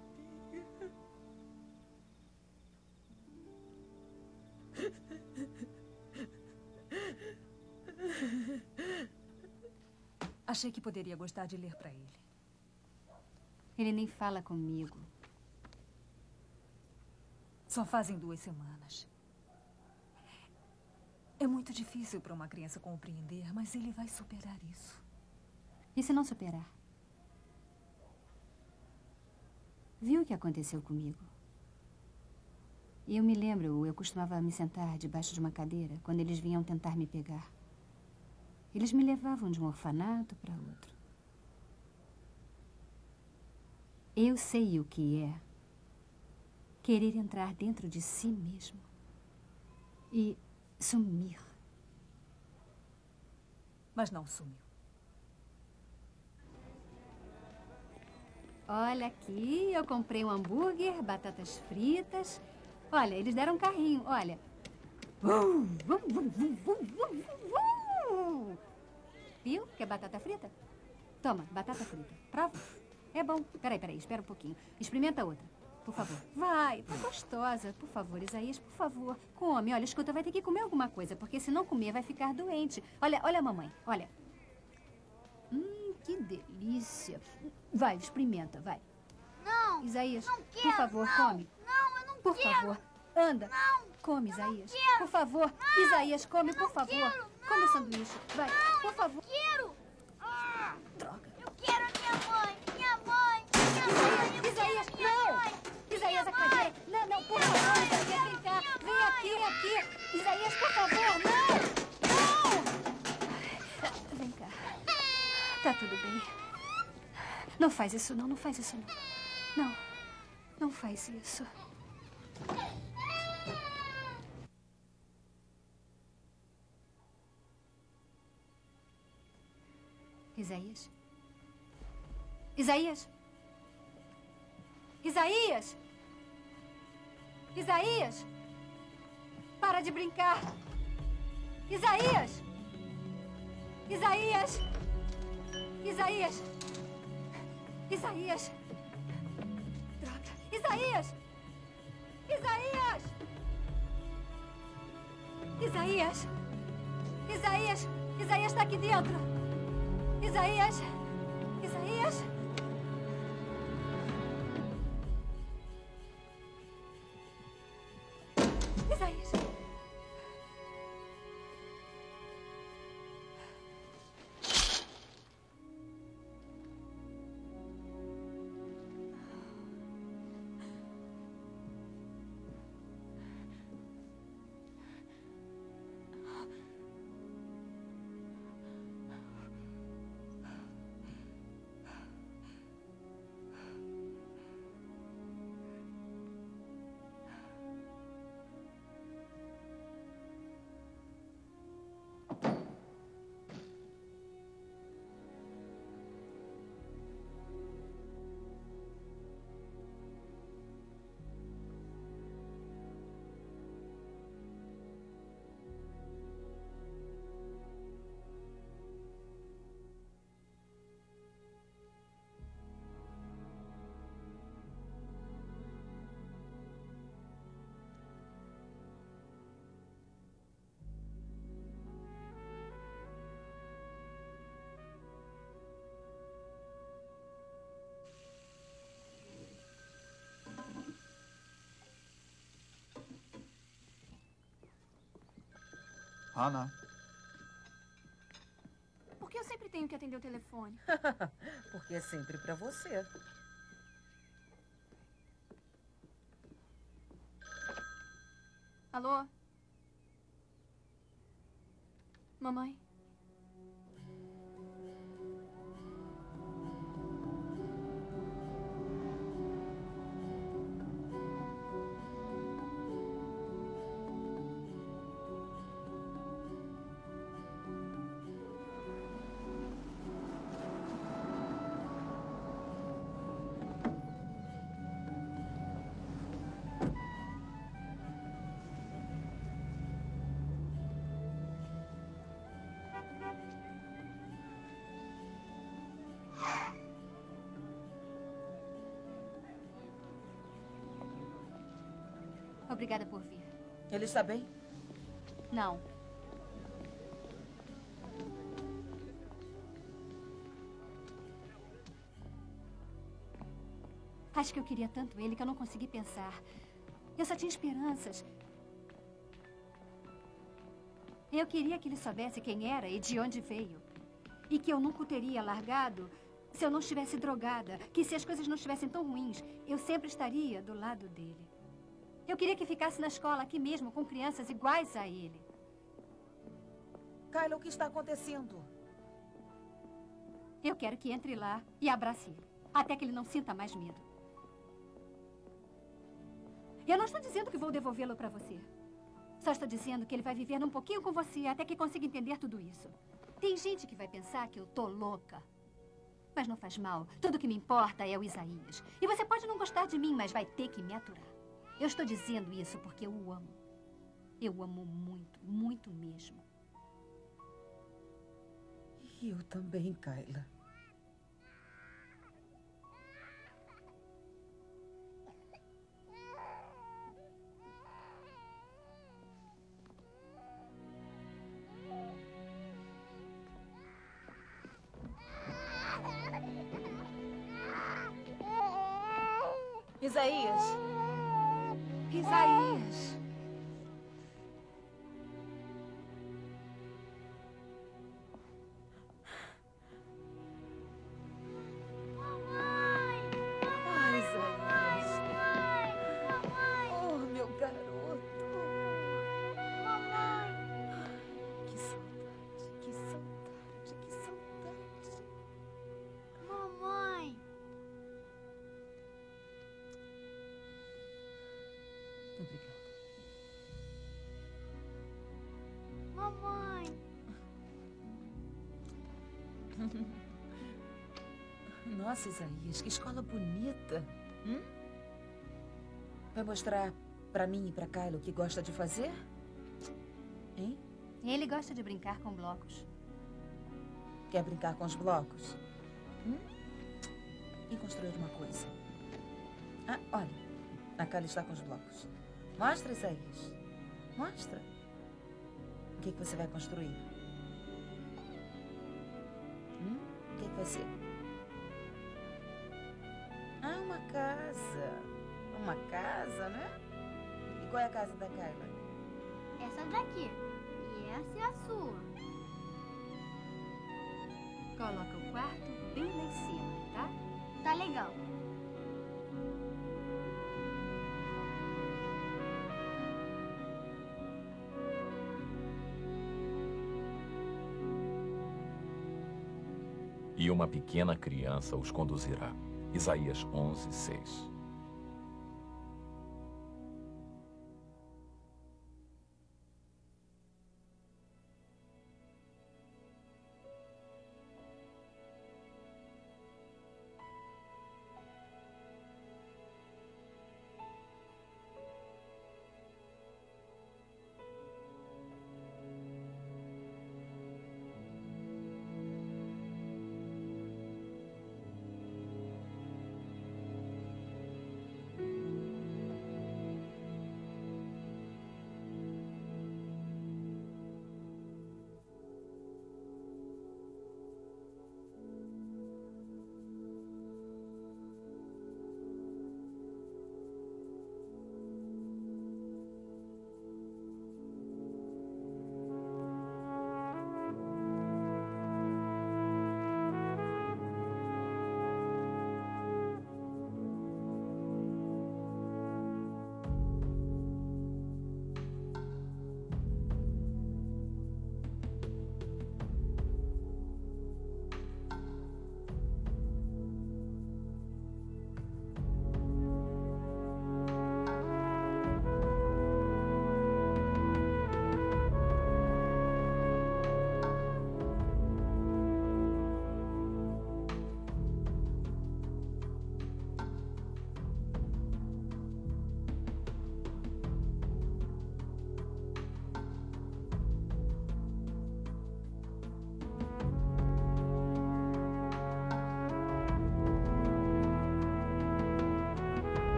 Achei que poderia gostar de ler para ele. Ele nem fala comigo. Só fazem 2 semanas. É muito difícil para uma criança compreender, mas ele vai superar isso. E se não superar? Viu o que aconteceu comigo? E eu me lembro, eu costumava me sentar debaixo de uma cadeira quando eles vinham tentar me pegar. Eles me levavam de um orfanato para outro. Eu sei o que é querer entrar dentro de si mesmo e sumir. Mas não sumiu. Olha aqui, eu comprei um hambúrguer, batatas fritas. Olha, eles deram um carrinho, olha. Viu? Quer batata frita? Toma, batata frita. Prova. É bom. Peraí, espera um pouquinho. Experimenta outra, por favor. Vai, tá gostosa. Por favor, Isaías, por favor. Come. Olha, escuta, vai ter que comer alguma coisa, porque se não comer vai ficar doente. Olha, a mamãe, olha. Que delícia. Vai, experimenta, vai. Não, Isaías, não quero, por favor, não, come. Não, eu não por quero. Favor, anda. Não. Come, Isaías. Quero. Por favor. Não, Isaías, come, por favor. Quero, come o sanduíche. Vai, não, por favor. Quero. Droga. Eu quero a minha mãe. Isaías, não. Isaías, a cadeira. Não, por favor, Isaías, vem cá. Vem aqui. Isaías, por favor, não. Vem cá. Tá tudo bem. Não faz isso, não. Não faz isso, não. Não faz isso. Isaías? Isaías? Isaías? Isaías? Para de brincar! Isaías! Isaías! Isaías! Isaías! Droga! Isaías! Isaías! Isaías! Isaías! Isaías está aqui dentro! Isaías! Isaías! Isaías! Hannah. Por que eu sempre tenho que atender o telefone? Porque é sempre pra você. Alô? Mamãe? Obrigada por vir. Ele está bem? Não. Acho que eu queria tanto ele que eu não consegui pensar. Eu só tinha esperanças. Eu queria que ele soubesse quem era e de onde veio. E que eu nunca o teria largado se eu não estivesse drogada. Que se as coisas não estivessem tão ruins, eu sempre estaria do lado dele. Eu queria que ficasse na escola aqui mesmo, com crianças iguais a ele. Kyla, o que está acontecendo? Eu quero que entre lá e abrace ele, até que ele não sinta mais medo. Eu não estou dizendo que vou devolvê-lo para você. Só estou dizendo que ele vai viver um pouquinho com você até que consiga entender tudo isso. Tem gente que vai pensar que eu tô louca. Mas não faz mal. Tudo que me importa é o Isaías. E você pode não gostar de mim, mas vai ter que me aturar. Eu estou dizendo isso porque eu o amo. Eu o amo muito, muito mesmo. E eu também, Kyla. Isaías! Isaías! Ai, Isaías! Oh, meu garoto! Que saudade, que saudade, que saudade! Mamãe! Obrigada. Mamãe! Nossa, Isaías, que escola bonita. Vai mostrar pra mim e pra Kyla o que gosta de fazer? Hein? Ele gosta de brincar com blocos. Quer brincar com os blocos? E construir uma coisa? Ah, olha. A Kyla está com os blocos. Mostra, Isaías. Mostra. O que você vai construir? O que vai ser? Ah, uma casa. Uma casa, né? E qual é a casa da Kyla? Essa daqui. E essa é a sua. Coloca o quarto bem lá em cima, tá? Tá legal. E uma pequena criança os conduzirá. Isaías 11:6.